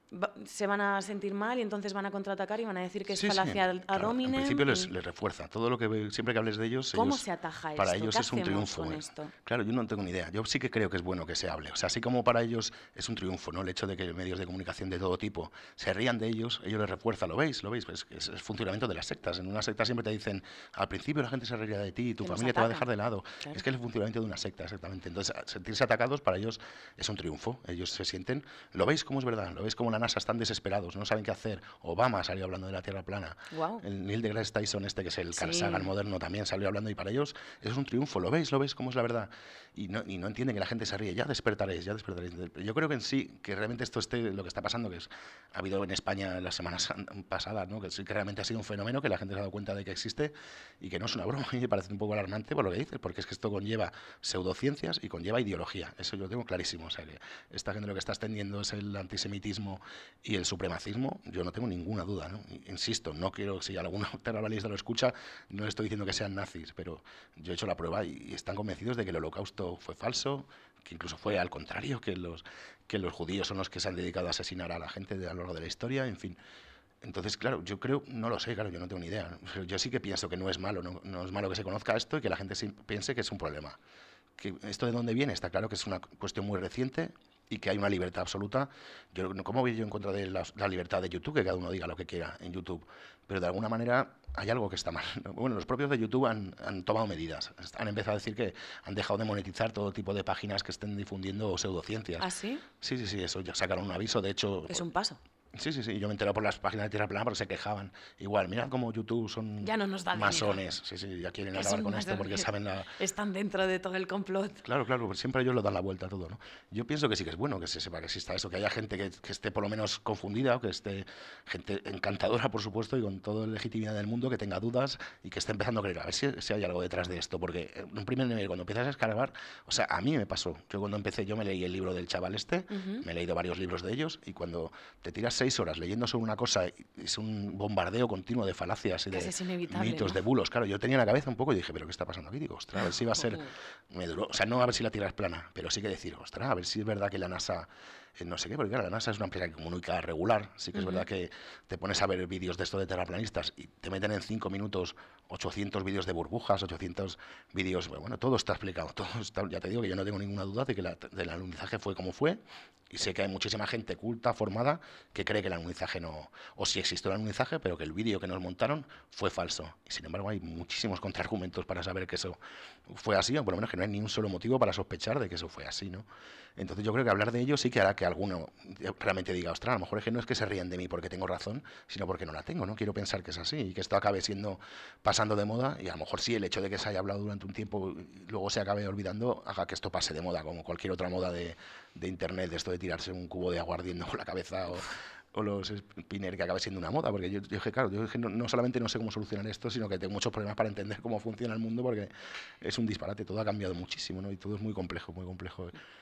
se van a sentir mal y entonces van a contraatacar y van a decir que es sí, falacia sí, ad claro. hominem. En principio y... les, les refuerza. Todo lo que siempre que hables de ellos, ¿Cómo ellos, se ataja para esto? ellos ¿Qué es un triunfo. Con eh. esto? Claro, yo no tengo ni idea. Yo sí que creo que es bueno que se hable. O sea, así como para ellos es un triunfo, ¿no? El hecho de que medios de comunicación de todo tipo se rían de ellos, ellos les refuerza. ¿Lo veis? ¿Lo veis? Pues es el funcionamiento de las sectas. En una secta siempre te dicen, al principio la gente se reiría de ti, tu que familia te va a dejar de lado. Claro. Es que es el funcionamiento de una secta, exactamente. Entonces, sentirse atacados para ellos es un triunfo. Ellos se sienten... ¿Lo veis cómo es verdad? ¿Lo veis cómo la NASA están desesperados? No saben qué hacer. Obama salió hablando de la Tierra plana. Wow. El Neil deGrasse Tyson, este que es el Carl sí. Sagan moderno, también salió hablando y para ellos eso es un triunfo. ¿Lo veis? ¿Lo veis cómo es la verdad? Y no, y no entienden que la gente se ríe. Ya despertaréis, ya despertaréis. Yo creo que en sí, que realmente esto esté, lo que está pasando, que es, ha habido en España las semanas pasadas, ¿no? Que sí que realmente ha sido un fenómeno, que la gente se ha dado cuenta de que existe y que no es una broma. Y me parece un poco alarmante por lo que dices, porque es que esto conlleva pseudociencias y conlleva ideología. Eso yo lo tengo clarísimo. O sea, que esta gente lo que está extendiendo es el antisemitismo y el supremacismo. Yo no tengo ninguna duda, ¿no? Insisto, no quiero, si alguna terrorista lo escucha, no estoy diciendo que sean nazis, pero yo he hecho la prueba y, y están convencidos de que el holocausto fue falso, que incluso fue al contrario, que los, que los judíos son los que se han dedicado a asesinar a la gente de, a lo largo de la historia, en fin. Entonces, claro, yo creo, no lo sé, claro, yo no tengo ni idea. Yo sí que pienso que no es malo, no, no es malo que se conozca esto y que la gente sí piense que es un problema. Que ¿esto de dónde viene? Está claro que es una cuestión muy reciente y que hay una libertad absoluta. Yo, ¿cómo voy yo en contra de la, la libertad de YouTube? Que cada uno diga lo que quiera en YouTube. Pero de alguna manera hay algo que está mal. Bueno, los propios de YouTube han, han tomado medidas. Han empezado a decir que han dejado de monetizar todo tipo de páginas que estén difundiendo pseudociencias. ¿Ah, sí? Sí, sí, sí, eso ya sacaron un aviso. De hecho... Es un paso. Sí, sí, sí, yo me he enterado por las páginas de Tierra Plana porque se quejaban. Igual, mirad cómo YouTube son ya no nos da masones. Sí, sí, ya quieren acabar con esto porque saben la... Están dentro de todo el complot. Claro, claro, pues siempre ellos lo dan la vuelta a todo, ¿no? Yo pienso que sí que es bueno que se sepa que exista eso, que haya gente que, que esté por lo menos confundida, o que esté gente encantadora, por supuesto, y con toda la legitimidad del mundo, que tenga dudas y que esté empezando a creer, a ver si, si hay algo detrás de esto, porque en un primer nivel, cuando empiezas a escarbar, o sea, a mí me pasó, yo cuando empecé, yo me leí el libro del chaval este, uh-huh. me he leído varios libros de ellos, y cuando te tiras seis horas leyendo sobre una cosa, es un bombardeo continuo de falacias y Casi de mitos, ¿no? de bulos. Claro, yo tenía la cabeza un poco y dije, ¿pero qué está pasando aquí? Digo, ostras, a ver si va a ser... Me duró, o sea, no a ver si la Tierra es plana, pero sí que decir, ostras, a ver si es verdad que la NASA... Eh, no sé qué, porque claro, la NASA es una empresa que comunica regular. Sí que es uh-huh. verdad que te pones a ver vídeos de esto de terraplanistas y te meten en cinco minutos ochocientos vídeos de burbujas, ochocientos vídeos... Bueno, todo está explicado. Todo está, ya te digo que yo no tengo ninguna duda de que la, del alunizaje fue como fue. Y sé que hay muchísima gente culta, formada, que cree que el alunizaje no... O sí existió el alunizaje, pero que el vídeo que nos montaron fue falso. Y sin embargo hay muchísimos contraargumentos para saber que eso fue así, o por lo menos que no hay ni un solo motivo para sospechar de que eso fue así, ¿no? Entonces yo creo que hablar de ello sí que hará que alguno realmente diga, ostras, a lo mejor es que no es que se rían de mí porque tengo razón, sino porque no la tengo, ¿no? Quiero pensar que es así y que esto acabe siendo, pasando de moda, y a lo mejor sí el hecho de que se haya hablado durante un tiempo y luego se acabe olvidando, haga que esto pase de moda, como cualquier otra moda de, de internet, de esto de tirarse un cubo de agua ardiendo con la cabeza o... o los spinner, que acabe siendo una moda, porque yo, yo claro, yo no, no solamente no sé cómo solucionar esto, sino que tengo muchos problemas para entender cómo funciona el mundo, porque es un disparate, todo ha cambiado muchísimo, ¿no? Y todo es muy complejo, muy complejo.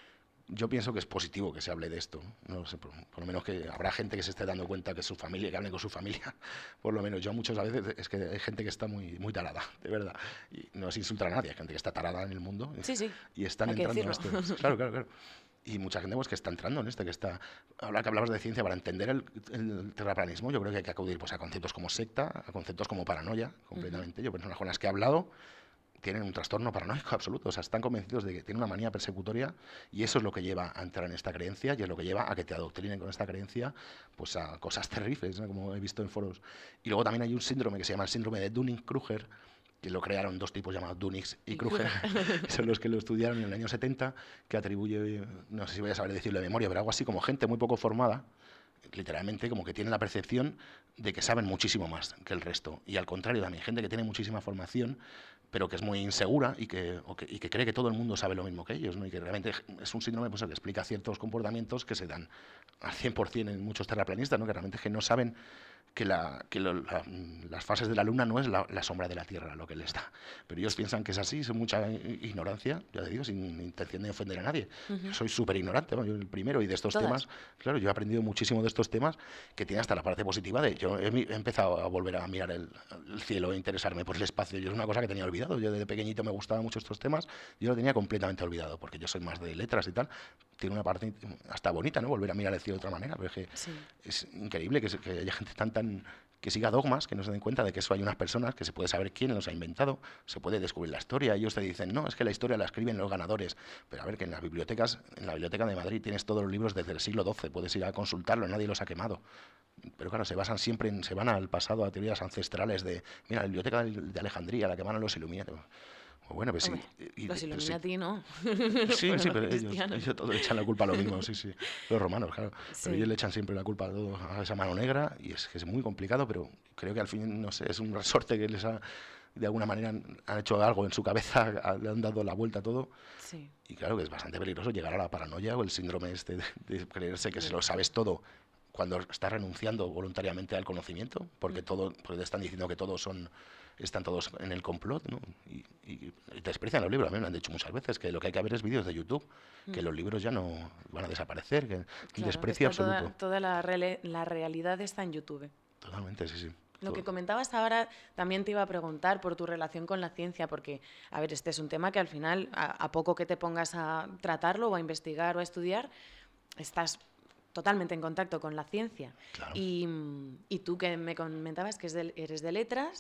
yo pienso que es positivo que se hable de esto. No sé, por, por lo menos que habrá gente que se esté dando cuenta que su familia, que hablen con su familia. Por lo menos yo muchas veces es que hay gente que está muy, muy tarada, de verdad. Y no es insultar a nadie, hay gente que está tarada en el mundo. Sí, sí. Y están hay que entrando en decirlo. esto. Claro, claro, claro. Y mucha gente pues, que está entrando en esto, que está... Ahora que hablabas de ciencia, para entender el, el terraplanismo, yo creo que hay que acudir pues, a conceptos como secta, a conceptos como paranoia, completamente. Uh-huh. Yo, personas con las que he hablado, tienen un trastorno paranoico absoluto, o sea, están convencidos de que tienen una manía persecutoria y eso es lo que lleva a entrar en esta creencia y es lo que lleva a que te adoctrinen con esta creencia pues a cosas terribles, ¿no? Como he visto en foros. Y luego también hay un síndrome que se llama el síndrome de Dunning-Kruger, que lo crearon dos tipos llamados Dunning y Kruger, son los que lo estudiaron en el año setenta, que atribuye, no sé si voy a saber decirlo de memoria, pero algo así como gente muy poco formada, literalmente como que tienen la percepción de que saben muchísimo más que el resto. Y al contrario también, gente que tiene muchísima formación, pero que es muy insegura y que, o que, y que cree que todo el mundo sabe lo mismo que ellos, ¿no? Y que realmente es un síndrome pues, que explica ciertos comportamientos que se dan al cien por cien en muchos terraplanistas, ¿no? Que realmente que no saben que, la, que lo, la, las fases de la Luna no es la, la sombra de la Tierra lo que les da. Pero ellos piensan que es así, es mucha ignorancia, ya te digo, sin intención de ofender a nadie. Uh-huh. Yo soy súper ignorante, ¿no? Yo el primero, y de estos Todas. temas, claro, yo he aprendido muchísimo de estos temas, que tiene hasta la parte positiva de, yo he, he empezado a volver a mirar el, el cielo, e interesarme por el espacio. Yo es una cosa que tenía olvidado, yo desde pequeñito me gustaban mucho estos temas, yo lo tenía completamente olvidado, porque yo soy más de letras y tal, tiene una parte hasta bonita, ¿no? Volver a mirar el cielo de otra manera, pero es que sí. Es increíble que, que haya gente tan, tan, que siga dogmas, que no se den cuenta de que eso hay unas personas, que se puede saber quién los ha inventado, se puede descubrir la historia, ellos te dicen, no, es que la historia la escriben los ganadores, pero a ver, que en las bibliotecas, en la biblioteca de Madrid tienes todos los libros desde el siglo doce, puedes ir a consultarlo, nadie los ha quemado. Pero claro, se basan siempre en, se van al pasado, a teorías ancestrales de, mira, la biblioteca de Alejandría, la que van a los Illuminati. Bueno, pues Hombre, sí. Y, los Illuminati sí. no. Sí, sí, pero ellos, ellos todos le echan la culpa a lo mismo, sí, sí. Los romanos, claro. Sí. Pero ellos le echan siempre la culpa a, todo, a esa mano negra y es que es muy complicado, pero creo que al fin, no sé, es un resorte que les ha, de alguna manera, han hecho algo en su cabeza, le han dado la vuelta a todo. Sí. Y claro que es bastante peligroso llegar a la paranoia o el síndrome este de, de creerse que se lo sabes todo cuando estás renunciando voluntariamente al conocimiento, porque, todo, porque te están diciendo que todos son... están todos en el complot, ¿no? Y, y, y desprecian los libros. A mí me lo han dicho muchas veces, que lo que hay que ver es vídeos de YouTube, mm. que los libros ya no van a desaparecer, que claro, desprecio que toda, absoluto. Toda la, re la realidad está en YouTube. Totalmente, sí, sí. Lo que comentabas ahora, también te iba a preguntar por tu relación con la ciencia, porque, a ver, este es un tema que al final, a, a poco que te pongas a tratarlo o a investigar o a estudiar, estás totalmente en contacto con la ciencia. Claro. Y, y tú que me comentabas que eres de letras,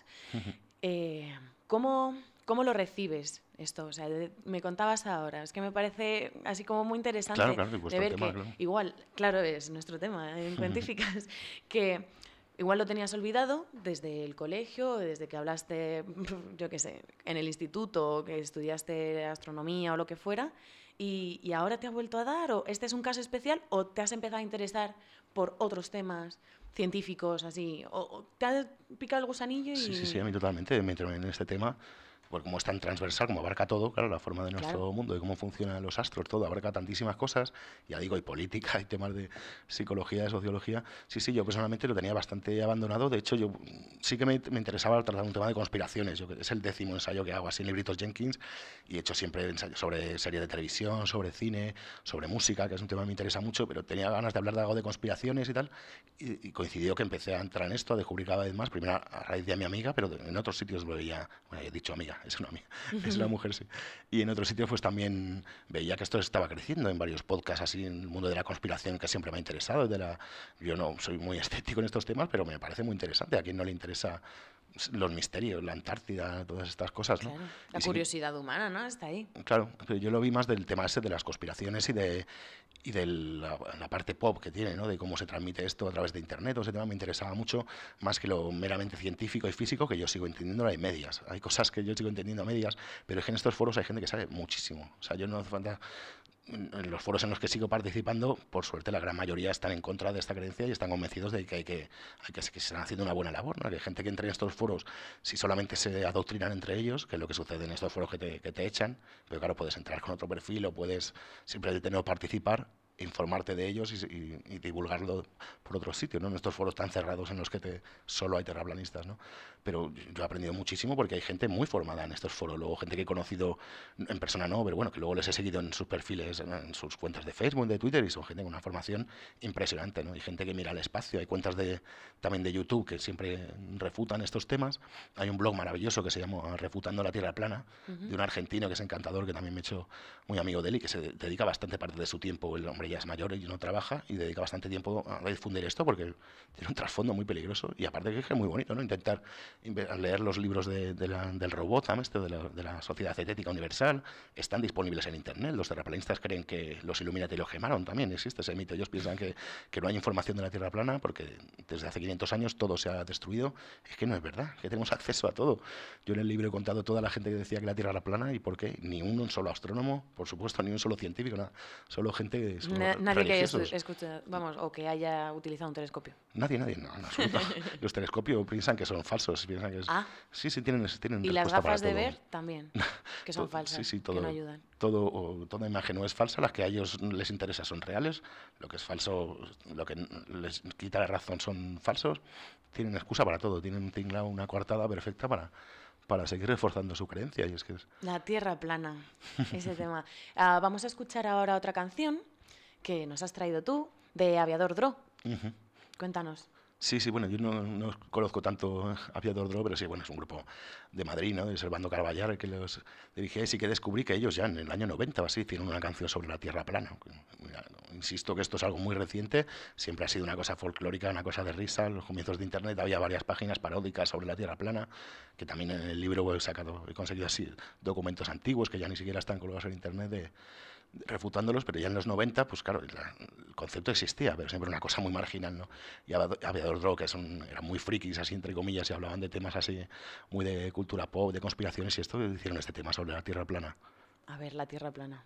eh, ¿cómo, ¿cómo lo recibes esto? O sea, de, me contabas ahora, es que me parece así como muy interesante claro, claro, de ver tema, que claro. igual, claro, es nuestro tema en Cuentíficas, que igual lo tenías olvidado desde el colegio, desde que hablaste, yo qué sé, en el instituto, que estudiaste astronomía o lo que fuera, y, y ahora te ha vuelto a dar, o este es un caso especial, o te has empezado a interesar por otros temas científicos, así, o, o te ha picado el gusanillo y... Sí, sí, sí, a mí totalmente me entro en este tema. Pues como es tan transversal, como abarca todo, claro, la forma de nuestro claro. mundo, de cómo funcionan los astros, todo, abarca tantísimas cosas, ya digo, y política, y temas de psicología, de sociología. Sí, sí, yo personalmente lo tenía bastante abandonado, de hecho yo sí que me, me interesaba tratar un tema de conspiraciones, yo, es el décimo ensayo que hago así en Libritos Jenkins, y he hecho siempre ensayos sobre series de televisión, sobre cine, sobre música, que es un tema que me interesa mucho, pero tenía ganas de hablar de algo de conspiraciones y tal, y, y coincidió que empecé a entrar en esto, a descubrir cada vez más, primero a raíz de mi amiga, pero en otros sitios lo veía, bueno, he dicho amiga, es una amiga, uh-huh. es una mujer, sí. Y en otros sitios pues también veía que esto estaba creciendo en varios podcasts así en el mundo de la conspiración que siempre me ha interesado. De la, yo no soy muy escéptico en estos temas, pero me parece muy interesante. A quien no le interesa los misterios, la Antártida, todas estas cosas, ¿no? Claro. La y curiosidad sí, humana, ¿no? Está ahí. Claro, pero yo lo vi más del tema ese de las conspiraciones y de y de la, la parte pop que tiene, ¿no? De cómo se transmite esto a través de internet. Todo ese tema me interesaba mucho, más que lo meramente científico y físico, que yo sigo entendiendo hay medias. Hay cosas que yo sigo entendiendo a medias, pero es que en estos foros hay gente que sabe muchísimo. O sea, yo no hace falta... En los foros en los que sigo participando, por suerte la gran mayoría están en contra de esta creencia y están convencidos de que hay que, hay que, que se están haciendo una buena labor, ¿no? Que hay gente que entra en estos foros, si solamente se adoctrinan entre ellos, que es lo que sucede en estos foros que te, que te echan, pero claro, puedes entrar con otro perfil o puedes simplemente no participar informarte de ellos y, y, y divulgarlo por otros sitios, ¿no? En estos foros tan cerrados en los que te, solo hay terraplanistas, ¿no? Pero yo he aprendido muchísimo porque hay gente muy formada en estos foros, luego gente que he conocido en persona no, pero bueno, que luego les he seguido en sus perfiles, en sus cuentas de Facebook, de Twitter, y son gente con una formación impresionante, ¿no? Hay gente que mira al espacio, hay cuentas de, también de YouTube que siempre refutan estos temas. Hay un blog maravilloso que se llama Refutando la Tierra Plana, uh-huh. de un argentino que es encantador, que también me he hecho muy amigo de él y que se dedica bastante parte de su tiempo, el hombre ya es mayor y no trabaja, y dedica bastante tiempo a difundir esto porque tiene un trasfondo muy peligroso y aparte que es muy bonito, ¿no? Intentar leer los libros de, de la, del robot, este, de, la, de la Sociedad Cetética Universal, están disponibles en internet. Los terraplanistas creen que los Illuminati los quemaron, también existe ese mito. Ellos piensan que, que no hay información de la Tierra plana porque desde hace quinientos años todo se ha destruido. Es que no es verdad, que tenemos acceso a todo. Yo en el libro he contado toda la gente que decía que la Tierra era plana y por qué. Ni un solo astrónomo, por supuesto, ni un solo científico, nada. Solo gente solo Na, Nadie religiosos. que escuche, vamos, o que haya utilizado un telescopio. Nadie, nadie, no, en absoluto. Los telescopios piensan que son falsos, piensan que es... Ah. Sí, sí, tienen, tienen y las gafas de todo. ver también, que son falsas, sí, sí, todo, que no ayudan. Todo, o, toda imagen no es falsa, las que a ellos les interesa son reales, lo que es falso, lo que les quita la razón son falsos. Tienen excusa para todo, tienen tinglado una coartada perfecta para, para seguir reforzando su creencia. Y es que es... La Tierra plana, ese tema. Uh, vamos a escuchar ahora otra canción que nos has traído tú, de Aviador Dro. Uh-huh. Cuéntanos. Sí, sí, bueno, yo no, no conozco tanto Aviador Dro, pero sí, bueno, es un grupo de Madrid, ¿no? De Servando Carballar, el que los dirigí, y sí que descubrí que ellos ya en el año noventa o así tienen una canción sobre la Tierra plana. Insisto que esto es algo muy reciente, siempre ha sido una cosa folclórica, una cosa de risa. En los comienzos de Internet había varias páginas paródicas sobre la Tierra plana, que también en el libro he sacado, he conseguido así documentos antiguos que ya ni siquiera están colgados en Internet de... refutándolos, pero ya en los noventa, pues claro, la, el concepto existía, pero siempre una cosa muy marginal, ¿no? Y Aviador Dro, que son, eran muy frikis, así entre comillas, y hablaban de temas así, muy de cultura pop, de conspiraciones, y esto hicieron este tema sobre la Tierra plana. A ver, la Tierra plana.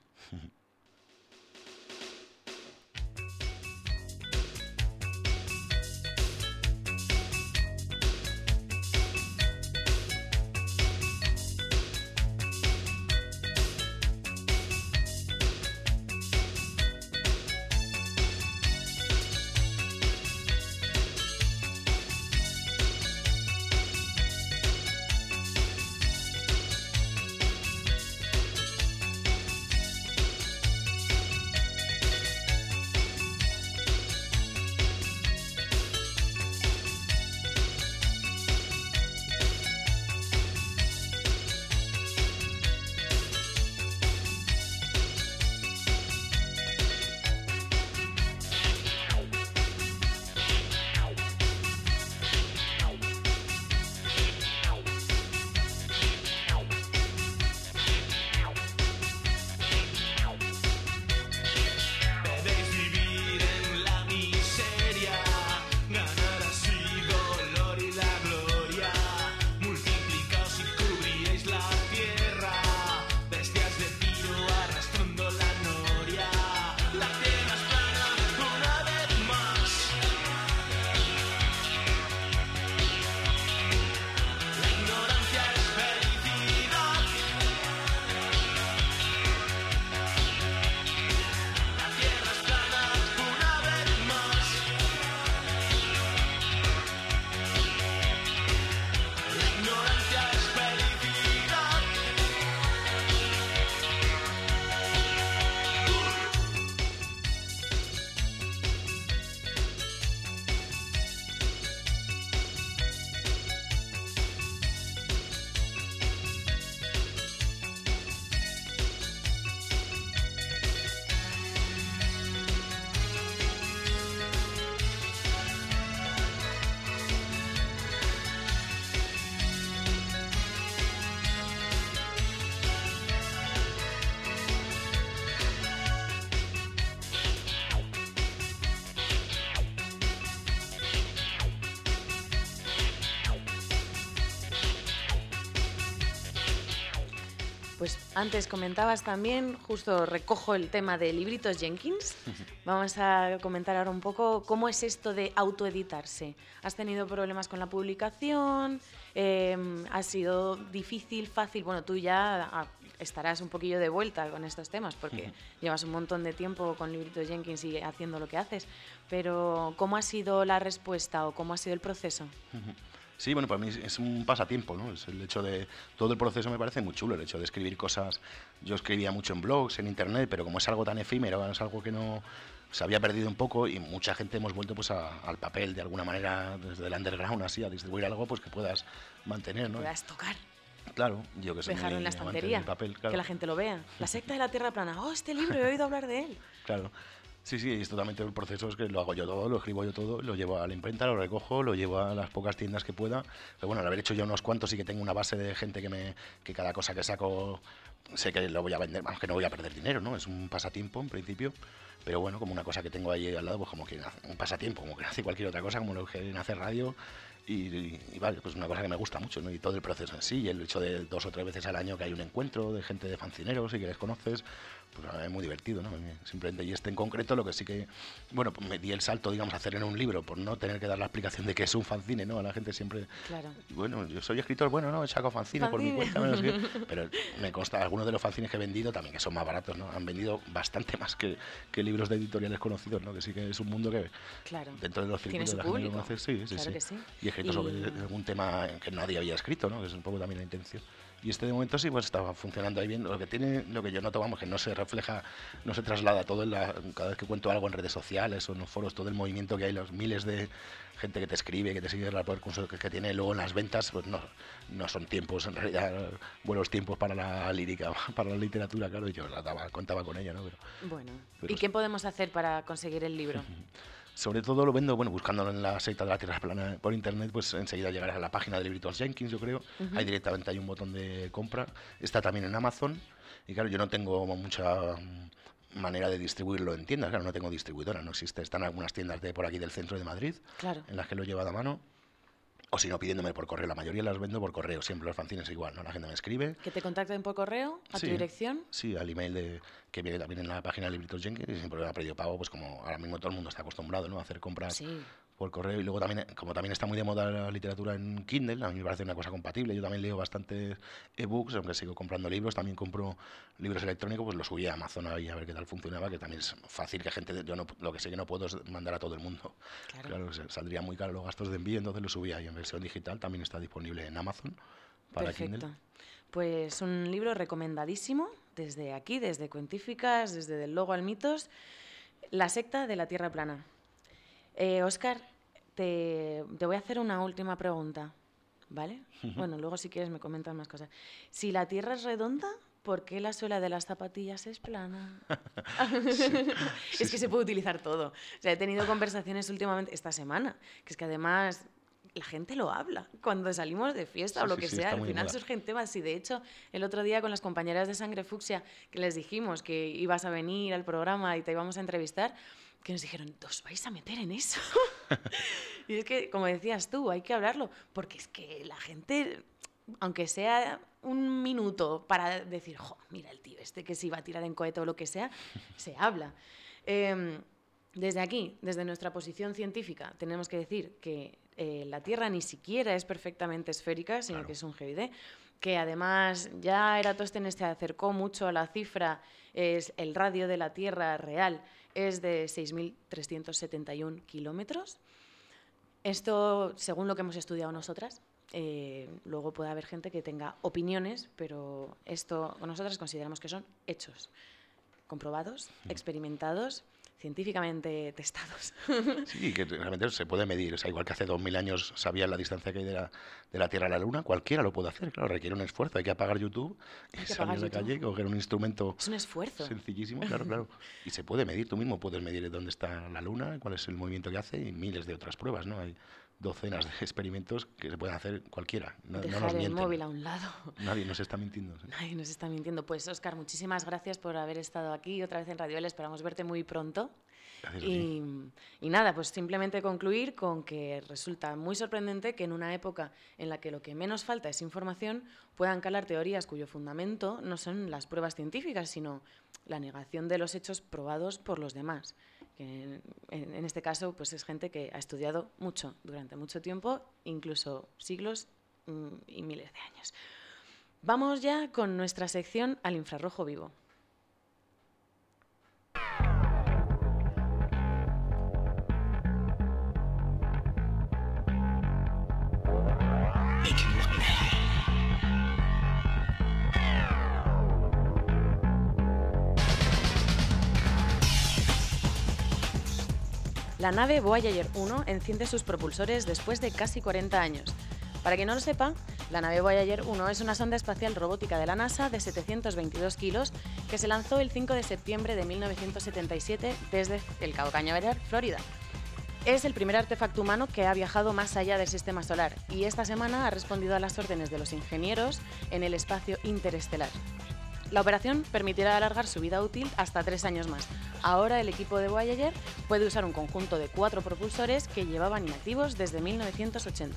Pues antes comentabas también, justo recojo el tema de Libritos Jenkins. Vamos a comentar ahora un poco cómo es esto de autoeditarse. ¿Has tenido problemas con la publicación? Eh, ¿Ha sido difícil, fácil? Bueno, tú ya estarás un poquillo de vuelta con estos temas, porque uh-huh. llevas un montón de tiempo con Libritos Jenkins y haciendo lo que haces, pero ¿cómo ha sido la respuesta o cómo ha sido el proceso? Uh-huh. Sí, bueno, para mí es un pasatiempo, ¿no? Es el hecho de... Todo el proceso me parece muy chulo, el hecho de escribir cosas... Yo escribía mucho en blogs, en internet, pero como es algo tan efímero, es algo que no... se había perdido un poco y mucha gente hemos vuelto pues a, al papel de alguna manera, desde el underground así, a distribuir algo pues que puedas mantener, ¿no? Puedas tocar. Claro, yo que sé. Dejarlo en la estantería, papel, claro. Que la gente lo vea. La secta de la Tierra plana. Oh, este libro, he oído hablar de él. Claro. Sí, sí, es totalmente el proceso, es que lo hago yo todo, lo escribo yo todo, lo llevo a la imprenta, lo recojo, lo llevo a las pocas tiendas que pueda. Pero bueno, al haber hecho ya unos cuantos sí que tengo una base de gente que me que cada cosa que saco sé que lo voy a vender, aunque no voy a perder dinero, ¿no? Es un pasatiempo en principio, pero bueno, como una cosa que tengo ahí al lado, pues como que un pasatiempo, como que hace cualquier otra cosa, como lo que hace radio. Y, y, y vale, pues una cosa que me gusta mucho, ¿no? Y todo el proceso en sí, y el hecho de dos o tres veces al año que hay un encuentro de gente de fanzineros y que les conoces, pues es muy divertido, ¿no? Simplemente, y este en concreto, lo que sí que, bueno, pues me di el salto, digamos, a hacer en un libro, por no tener que dar la explicación de que es un fanzine, ¿no? A la gente siempre, claro. Bueno, yo soy escritor, bueno, no, saco fanzine, fanzine. por mi cuenta, no sé qué, pero me consta, algunos de los fanzines que he vendido también, que son más baratos, ¿no? Han vendido bastante más que, que libros de editoriales conocidos, ¿no? Que sí que es un mundo que, claro. dentro de los circuitos de la gente que conoce, sí, sí, claro sí. Que sí. Y he escrito y... sobre algún tema que nadie había escrito, ¿no? Que es un poco también la intención. Y este de momento sí pues estaba funcionando ahí bien. Lo que tiene, lo que yo noto, vamos, que no se refleja, no se traslada todo en la, cada vez que cuento algo en redes sociales o en los foros, todo el movimiento que hay, los miles de gente que te escribe, que te sigue la curso que, que tiene luego en las ventas, pues no, no son tiempos, en realidad, buenos tiempos para la lírica, para la literatura, claro, y yo la daba, contaba con ella, ¿no? Pero, bueno, pero ¿y qué podemos hacer para conseguir el libro? Sobre todo lo vendo, bueno, buscándolo en la secta de la Tierra plana por internet, pues enseguida llegarás a la página de Libritos Jenkins, yo creo. Uh-huh. Ahí directamente hay un botón de compra. Está también en Amazon. Y claro, yo no tengo mucha manera de distribuirlo en tiendas. Claro, no tengo distribuidora, no existe. Están algunas tiendas de por aquí del centro de Madrid, claro. en las que lo he llevado a mano. O si no, pidiéndome por correo. La mayoría las vendo por correo. Siempre los fanzines igual, ¿no? La gente me escribe. ¿Que te contacten por correo? ¿A sí, tu dirección? Sí, al email de, que viene también en la página de Libritos Jenkins. Y siempre a precio pago, pues como ahora mismo todo el mundo está acostumbrado, ¿no? A hacer compras sí. por correo. Y luego también, como también está muy de moda la literatura en Kindle, a mí me parece una cosa compatible. Yo también leo bastantes ebooks, aunque sigo comprando libros. También compro libros electrónicos, pues los subí a Amazon ahí a ver qué tal funcionaba, que también es fácil que gente... Yo no, lo que sé que no puedo es mandar a todo el mundo. Claro. Claro, saldría muy caro los gastos de envío, entonces lo subí ahí en versión digital. También está disponible en Amazon para Perfecto. Kindle. Pues un libro recomendadísimo desde aquí, desde Cuentíficas, desde Del Logo al Mitos, La secta de la Tierra plana. Eh, Óscar, te, te voy a hacer una última pregunta, ¿vale? Bueno, luego si quieres me comentas más cosas. Si la Tierra es redonda, ¿por qué la suela de las zapatillas es plana? sí, es que se puede utilizar todo. O sea, he tenido conversaciones últimamente, esta semana, que es que además... la gente lo habla cuando salimos de fiesta sí, o lo sí, que sí, sea, al final moda. surgen temas y de hecho el otro día con las compañeras de Sangre Fucsia que les dijimos que ibas a venir al programa y te íbamos a entrevistar, que nos dijeron, ¿os vais a meter en eso? Y es que, como decías tú, hay que hablarlo, porque es que la gente, aunque sea un minuto para decir, jo, mira el tío este que se iba a tirar en cohete o lo que sea, se habla. Eh, desde aquí, desde nuestra posición científica, tenemos que decir que Eh, la Tierra ni siquiera es perfectamente esférica, sino claro. que es un geoide, que además ya Eratóstenes se acercó mucho a la cifra, es el radio de la Tierra real es de seis mil trescientos setenta y uno kilómetros. Esto, según lo que hemos estudiado nosotras, eh, luego puede haber gente que tenga opiniones, pero esto nosotras consideramos que son hechos comprobados, experimentados, científicamente testados. Sí, que realmente se puede medir. O sea, igual que hace dos mil años sabías la distancia que hay de la, de la Tierra a la Luna, cualquiera lo puede hacer. Claro, requiere un esfuerzo. Hay que apagar YouTube, y salir a la calle, coger un instrumento... Es un esfuerzo. Sencillísimo, claro, claro. Y se puede medir. Tú mismo puedes medir dónde está la Luna, cuál es el movimiento que hace y miles de otras pruebas, ¿no? Hay docenas de experimentos que se pueden hacer cualquiera. No, Dejar no nos el mienten. móvil a un lado. Nadie nos está mintiendo. ¿Sí? Nadie nos está mintiendo. Pues, Óscar, muchísimas gracias por haber estado aquí otra vez en Radio L. Esperamos verte muy pronto. Gracias Y, y nada, pues simplemente concluir con que resulta muy sorprendente que en una época en la que lo que menos falta es información, puedan calar teorías cuyo fundamento no son las pruebas científicas, sino la negación de los hechos probados por los demás. Que en, en este caso, pues es gente que ha estudiado mucho, durante mucho tiempo, incluso siglos y miles de años. Vamos ya con nuestra sección al infrarrojo vivo. La nave Voyager uno enciende sus propulsores después de casi cuarenta años. Para quien no lo sepa, la nave Voyager uno es una sonda espacial robótica de la NASA de setecientos veintidós kilos que se lanzó el cinco de septiembre de mil novecientos setenta y siete desde el Cabo Cañaveral, Florida. Es el primer artefacto humano que ha viajado más allá del sistema solar y esta semana ha respondido a las órdenes de los ingenieros en el espacio interestelar. La operación permitirá alargar su vida útil hasta tres años más. Ahora el equipo de Voyager puede usar un conjunto de cuatro propulsores que llevaban inactivos desde mil novecientos ochenta.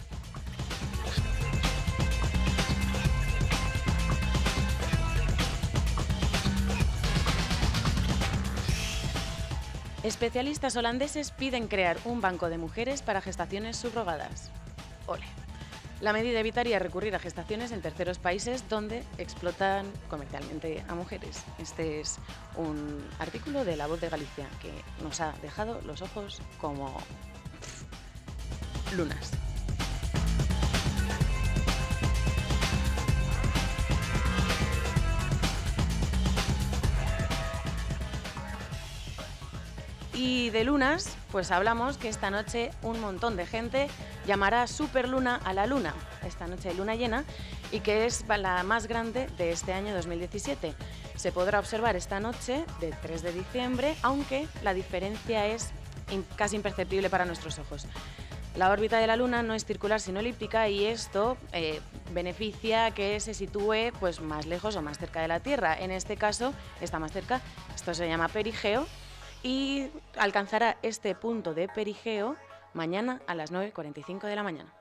Especialistas holandeses piden crear un banco de mujeres para gestaciones subrogadas. Ole. La medida evitaría recurrir a gestaciones en terceros países donde explotan comercialmente a mujeres. Este es un artículo de La Voz de Galicia que nos ha dejado los ojos como pff, lunas. Y de lunas, pues hablamos que esta noche un montón de gente llamará Superluna a la luna, esta noche de luna llena, y que es la más grande de este año dos mil diecisiete. Se podrá observar esta noche del tres de diciembre, aunque la diferencia es casi imperceptible para nuestros ojos. La órbita de la Luna no es circular sino elíptica y esto eh, beneficia que se sitúe pues, más lejos o más cerca de la Tierra. En este caso está más cerca, esto se llama perigeo, y alcanzará este punto de perigeo mañana a las nueve cuarenta y cinco de la mañana.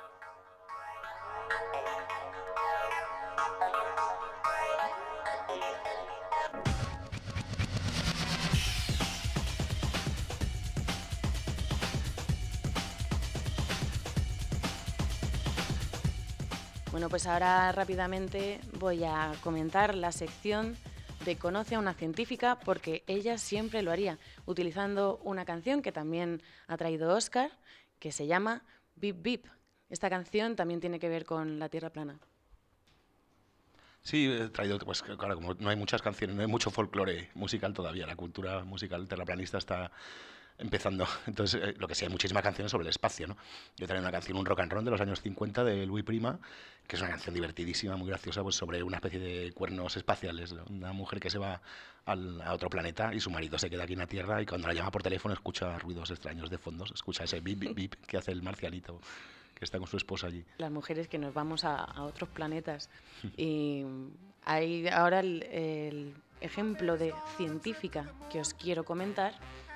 Bueno, pues ahora rápidamente voy a comentar la sección de Conoce a una científica, porque ella siempre lo haría, utilizando una canción que también ha traído Óscar, que se llama Bip Bip. Esta canción también tiene que ver con la Tierra plana. Sí, he traído, pues claro, como no hay muchas canciones, no hay mucho folclore musical todavía, la cultura musical terraplanista está empezando. Entonces, eh, lo que sí, hay muchísimas canciones sobre el espacio, ¿no? Yo traigo una canción, un rock and roll de los años cincuenta de Louis Prima, que es una canción divertidísima, muy graciosa, pues sobre una especie de cuernos espaciales, ¿no? Una mujer que se va al, a otro planeta y su marido se queda aquí en la Tierra y cuando la llama por teléfono escucha ruidos extraños de fondos, escucha ese bip, bip, bip que hace el marcianito que está con su esposa allí. Las mujeres que nos vamos a, a otros planetas. Y hay ahora el, el ejemplo de científica que os quiero comentar.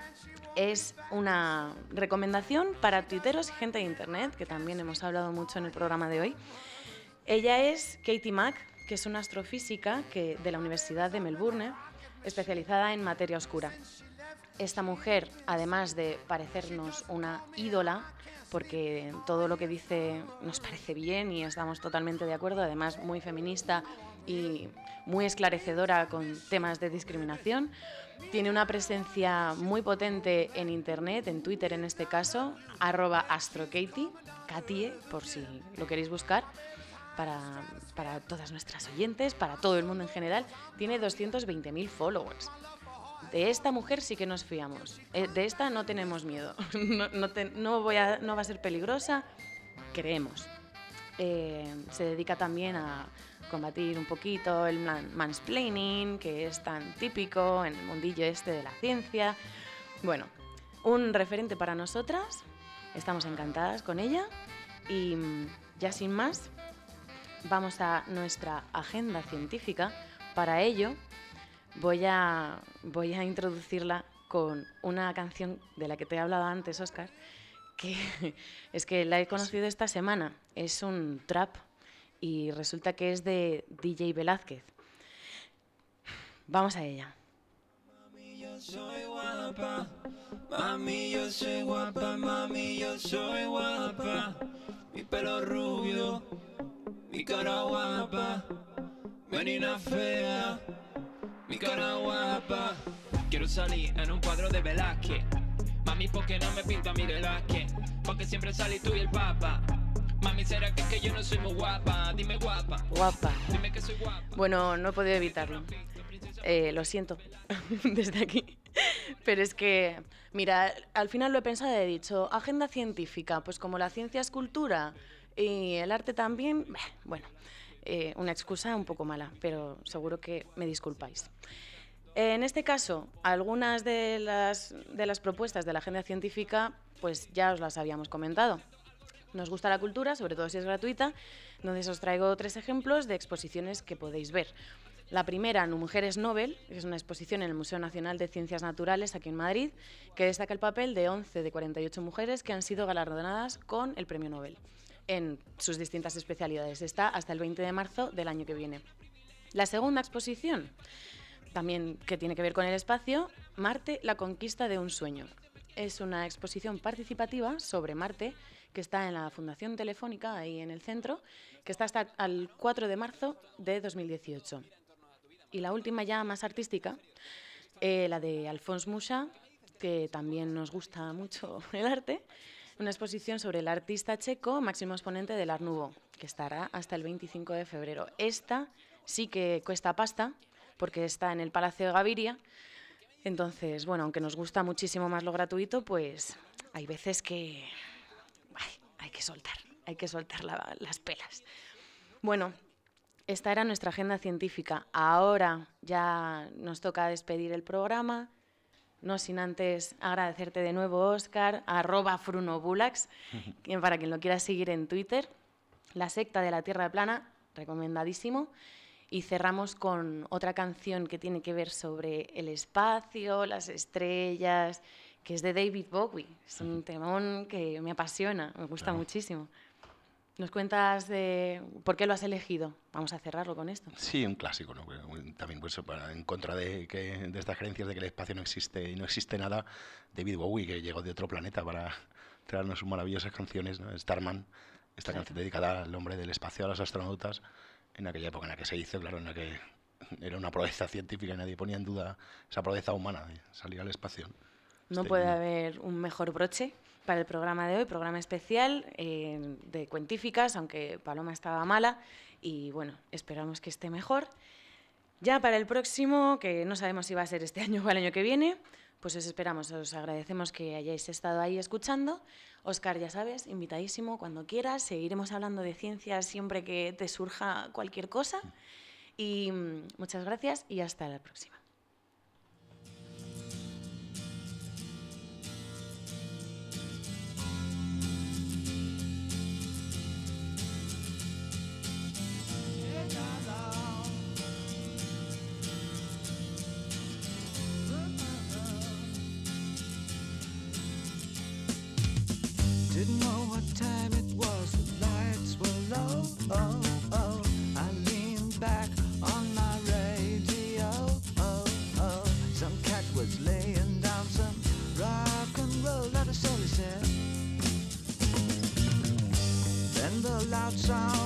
Es una recomendación para tuiteros y gente de internet, que también hemos hablado mucho en el programa de hoy. Ella es Katie Mack, que es una astrofísica que, de la Universidad de Melbourne, especializada en materia oscura. Esta mujer, además de parecernos una ídola, porque todo lo que dice nos parece bien y estamos totalmente de acuerdo, además muy feminista y muy esclarecedora con temas de discriminación, tiene una presencia muy potente en internet, en Twitter en este caso, arroba astrokatie, Katie, por si lo queréis buscar, para, para todas nuestras oyentes, para todo el mundo en general, tiene doscientos veinte mil followers. De esta mujer sí que nos fiamos, eh, de esta no tenemos miedo, no, no, te, no, voy a, no va a ser peligrosa, creemos. Eh, se dedica también a combatir un poquito el mansplaining, que es tan típico en el mundillo este de la ciencia. Bueno, un referente para nosotras, estamos encantadas con ella y ya sin más, vamos a nuestra agenda científica. Para ello voy a, voy a introducirla con una canción de la que te he hablado antes, Óscar, que es que la he conocido esta semana, es un trap y resulta que es de D J Velázquez. Vamos a ella. Mami, yo soy guapa, mami, yo soy guapa, mami, yo soy guapa, mi pelo rubio, Mi cara guapa, menina fea, mi cara guapa. Quiero salir en un cuadro de Velázquez. Mami, ¿por qué no me pinta mi Velázquez? Porque siempre salí tú y el papa. Mami, ¿será que es que yo no soy muy guapa? Dime guapa. Guapa. Dime que soy guapa. Bueno, no he podido evitarlo. Eh, lo siento desde aquí. Pero es que, mira, al final lo he pensado y he dicho, agenda científica, pues como la ciencia es cultura y el arte también, bueno, eh, una excusa un poco mala, pero seguro que me disculpáis. En este caso, algunas de las, de las propuestas de la agenda científica, pues ya os las habíamos comentado. Nos gusta la cultura, sobre todo si es gratuita, entonces os traigo tres ejemplos de exposiciones que podéis ver. La primera, Mujeres Nobel, es una exposición en el Museo Nacional de Ciencias Naturales aquí en Madrid, que destaca el papel de once de cuarenta y ocho mujeres que han sido galardonadas con el Premio Nobel en sus distintas especialidades. Está hasta el veinte de marzo del año que viene. La segunda exposición, también que tiene que ver con el espacio, Marte, la conquista de un sueño. Es una exposición participativa sobre Marte que está en la Fundación Telefónica, ahí en el centro, que está hasta el cuatro de marzo de dos mil dieciocho. Y la última, ya más artística, eh, la de Alphonse Mucha, que también nos gusta mucho el arte, una exposición sobre el artista checo máximo exponente del Art Nouveau, que estará hasta el veinticinco de febrero. Esta sí que cuesta pasta, porque está en el Palacio de Gaviria. Entonces, bueno, aunque nos gusta muchísimo más lo gratuito, pues hay veces que ay, hay que soltar, hay que soltar la, las pelas. Bueno, esta era nuestra agenda científica. Ahora ya nos toca despedir el programa, no sin antes agradecerte de nuevo, Óscar, arroba frunobulax, para quien lo quiera seguir en Twitter. La secta de la Tierra plana, recomendadísimo. Y cerramos con otra canción que tiene que ver sobre el espacio, las estrellas, que es de David Bowie. Es un temón que me apasiona, me gusta claro. muchísimo. ¿Nos cuentas de por qué lo has elegido? Vamos a cerrarlo con esto. Sí, un clásico, ¿no? También pues, para, en contra de, que, de estas creencias de que el espacio no existe y no existe nada, David Bowie, que llegó de otro planeta para traernos sus maravillosas canciones, ¿no? Starman, esta claro. canción dedicada al hombre del espacio, a los astronautas, en aquella época en la que se hizo, claro, en la que era una proeza científica y nadie ponía en duda esa proeza humana de salir al espacio. No este, puede haber un mejor broche para el programa de hoy, programa especial eh, de Cuentíficas, aunque Paloma estaba mala y bueno, esperamos que esté mejor. Ya para el próximo, que no sabemos si va a ser este año o el año que viene, pues os esperamos, os agradecemos que hayáis estado ahí escuchando. Óscar, ya sabes, invitadísimo cuando quieras, seguiremos hablando de ciencias siempre que te surja cualquier cosa. Y mm, muchas gracias y hasta la próxima. Didn't know what time it was, the lights were low, oh, oh. I leaned back on my radio, oh, oh. Some cat was laying down some rock and roll, that is all he said. Then the loud sound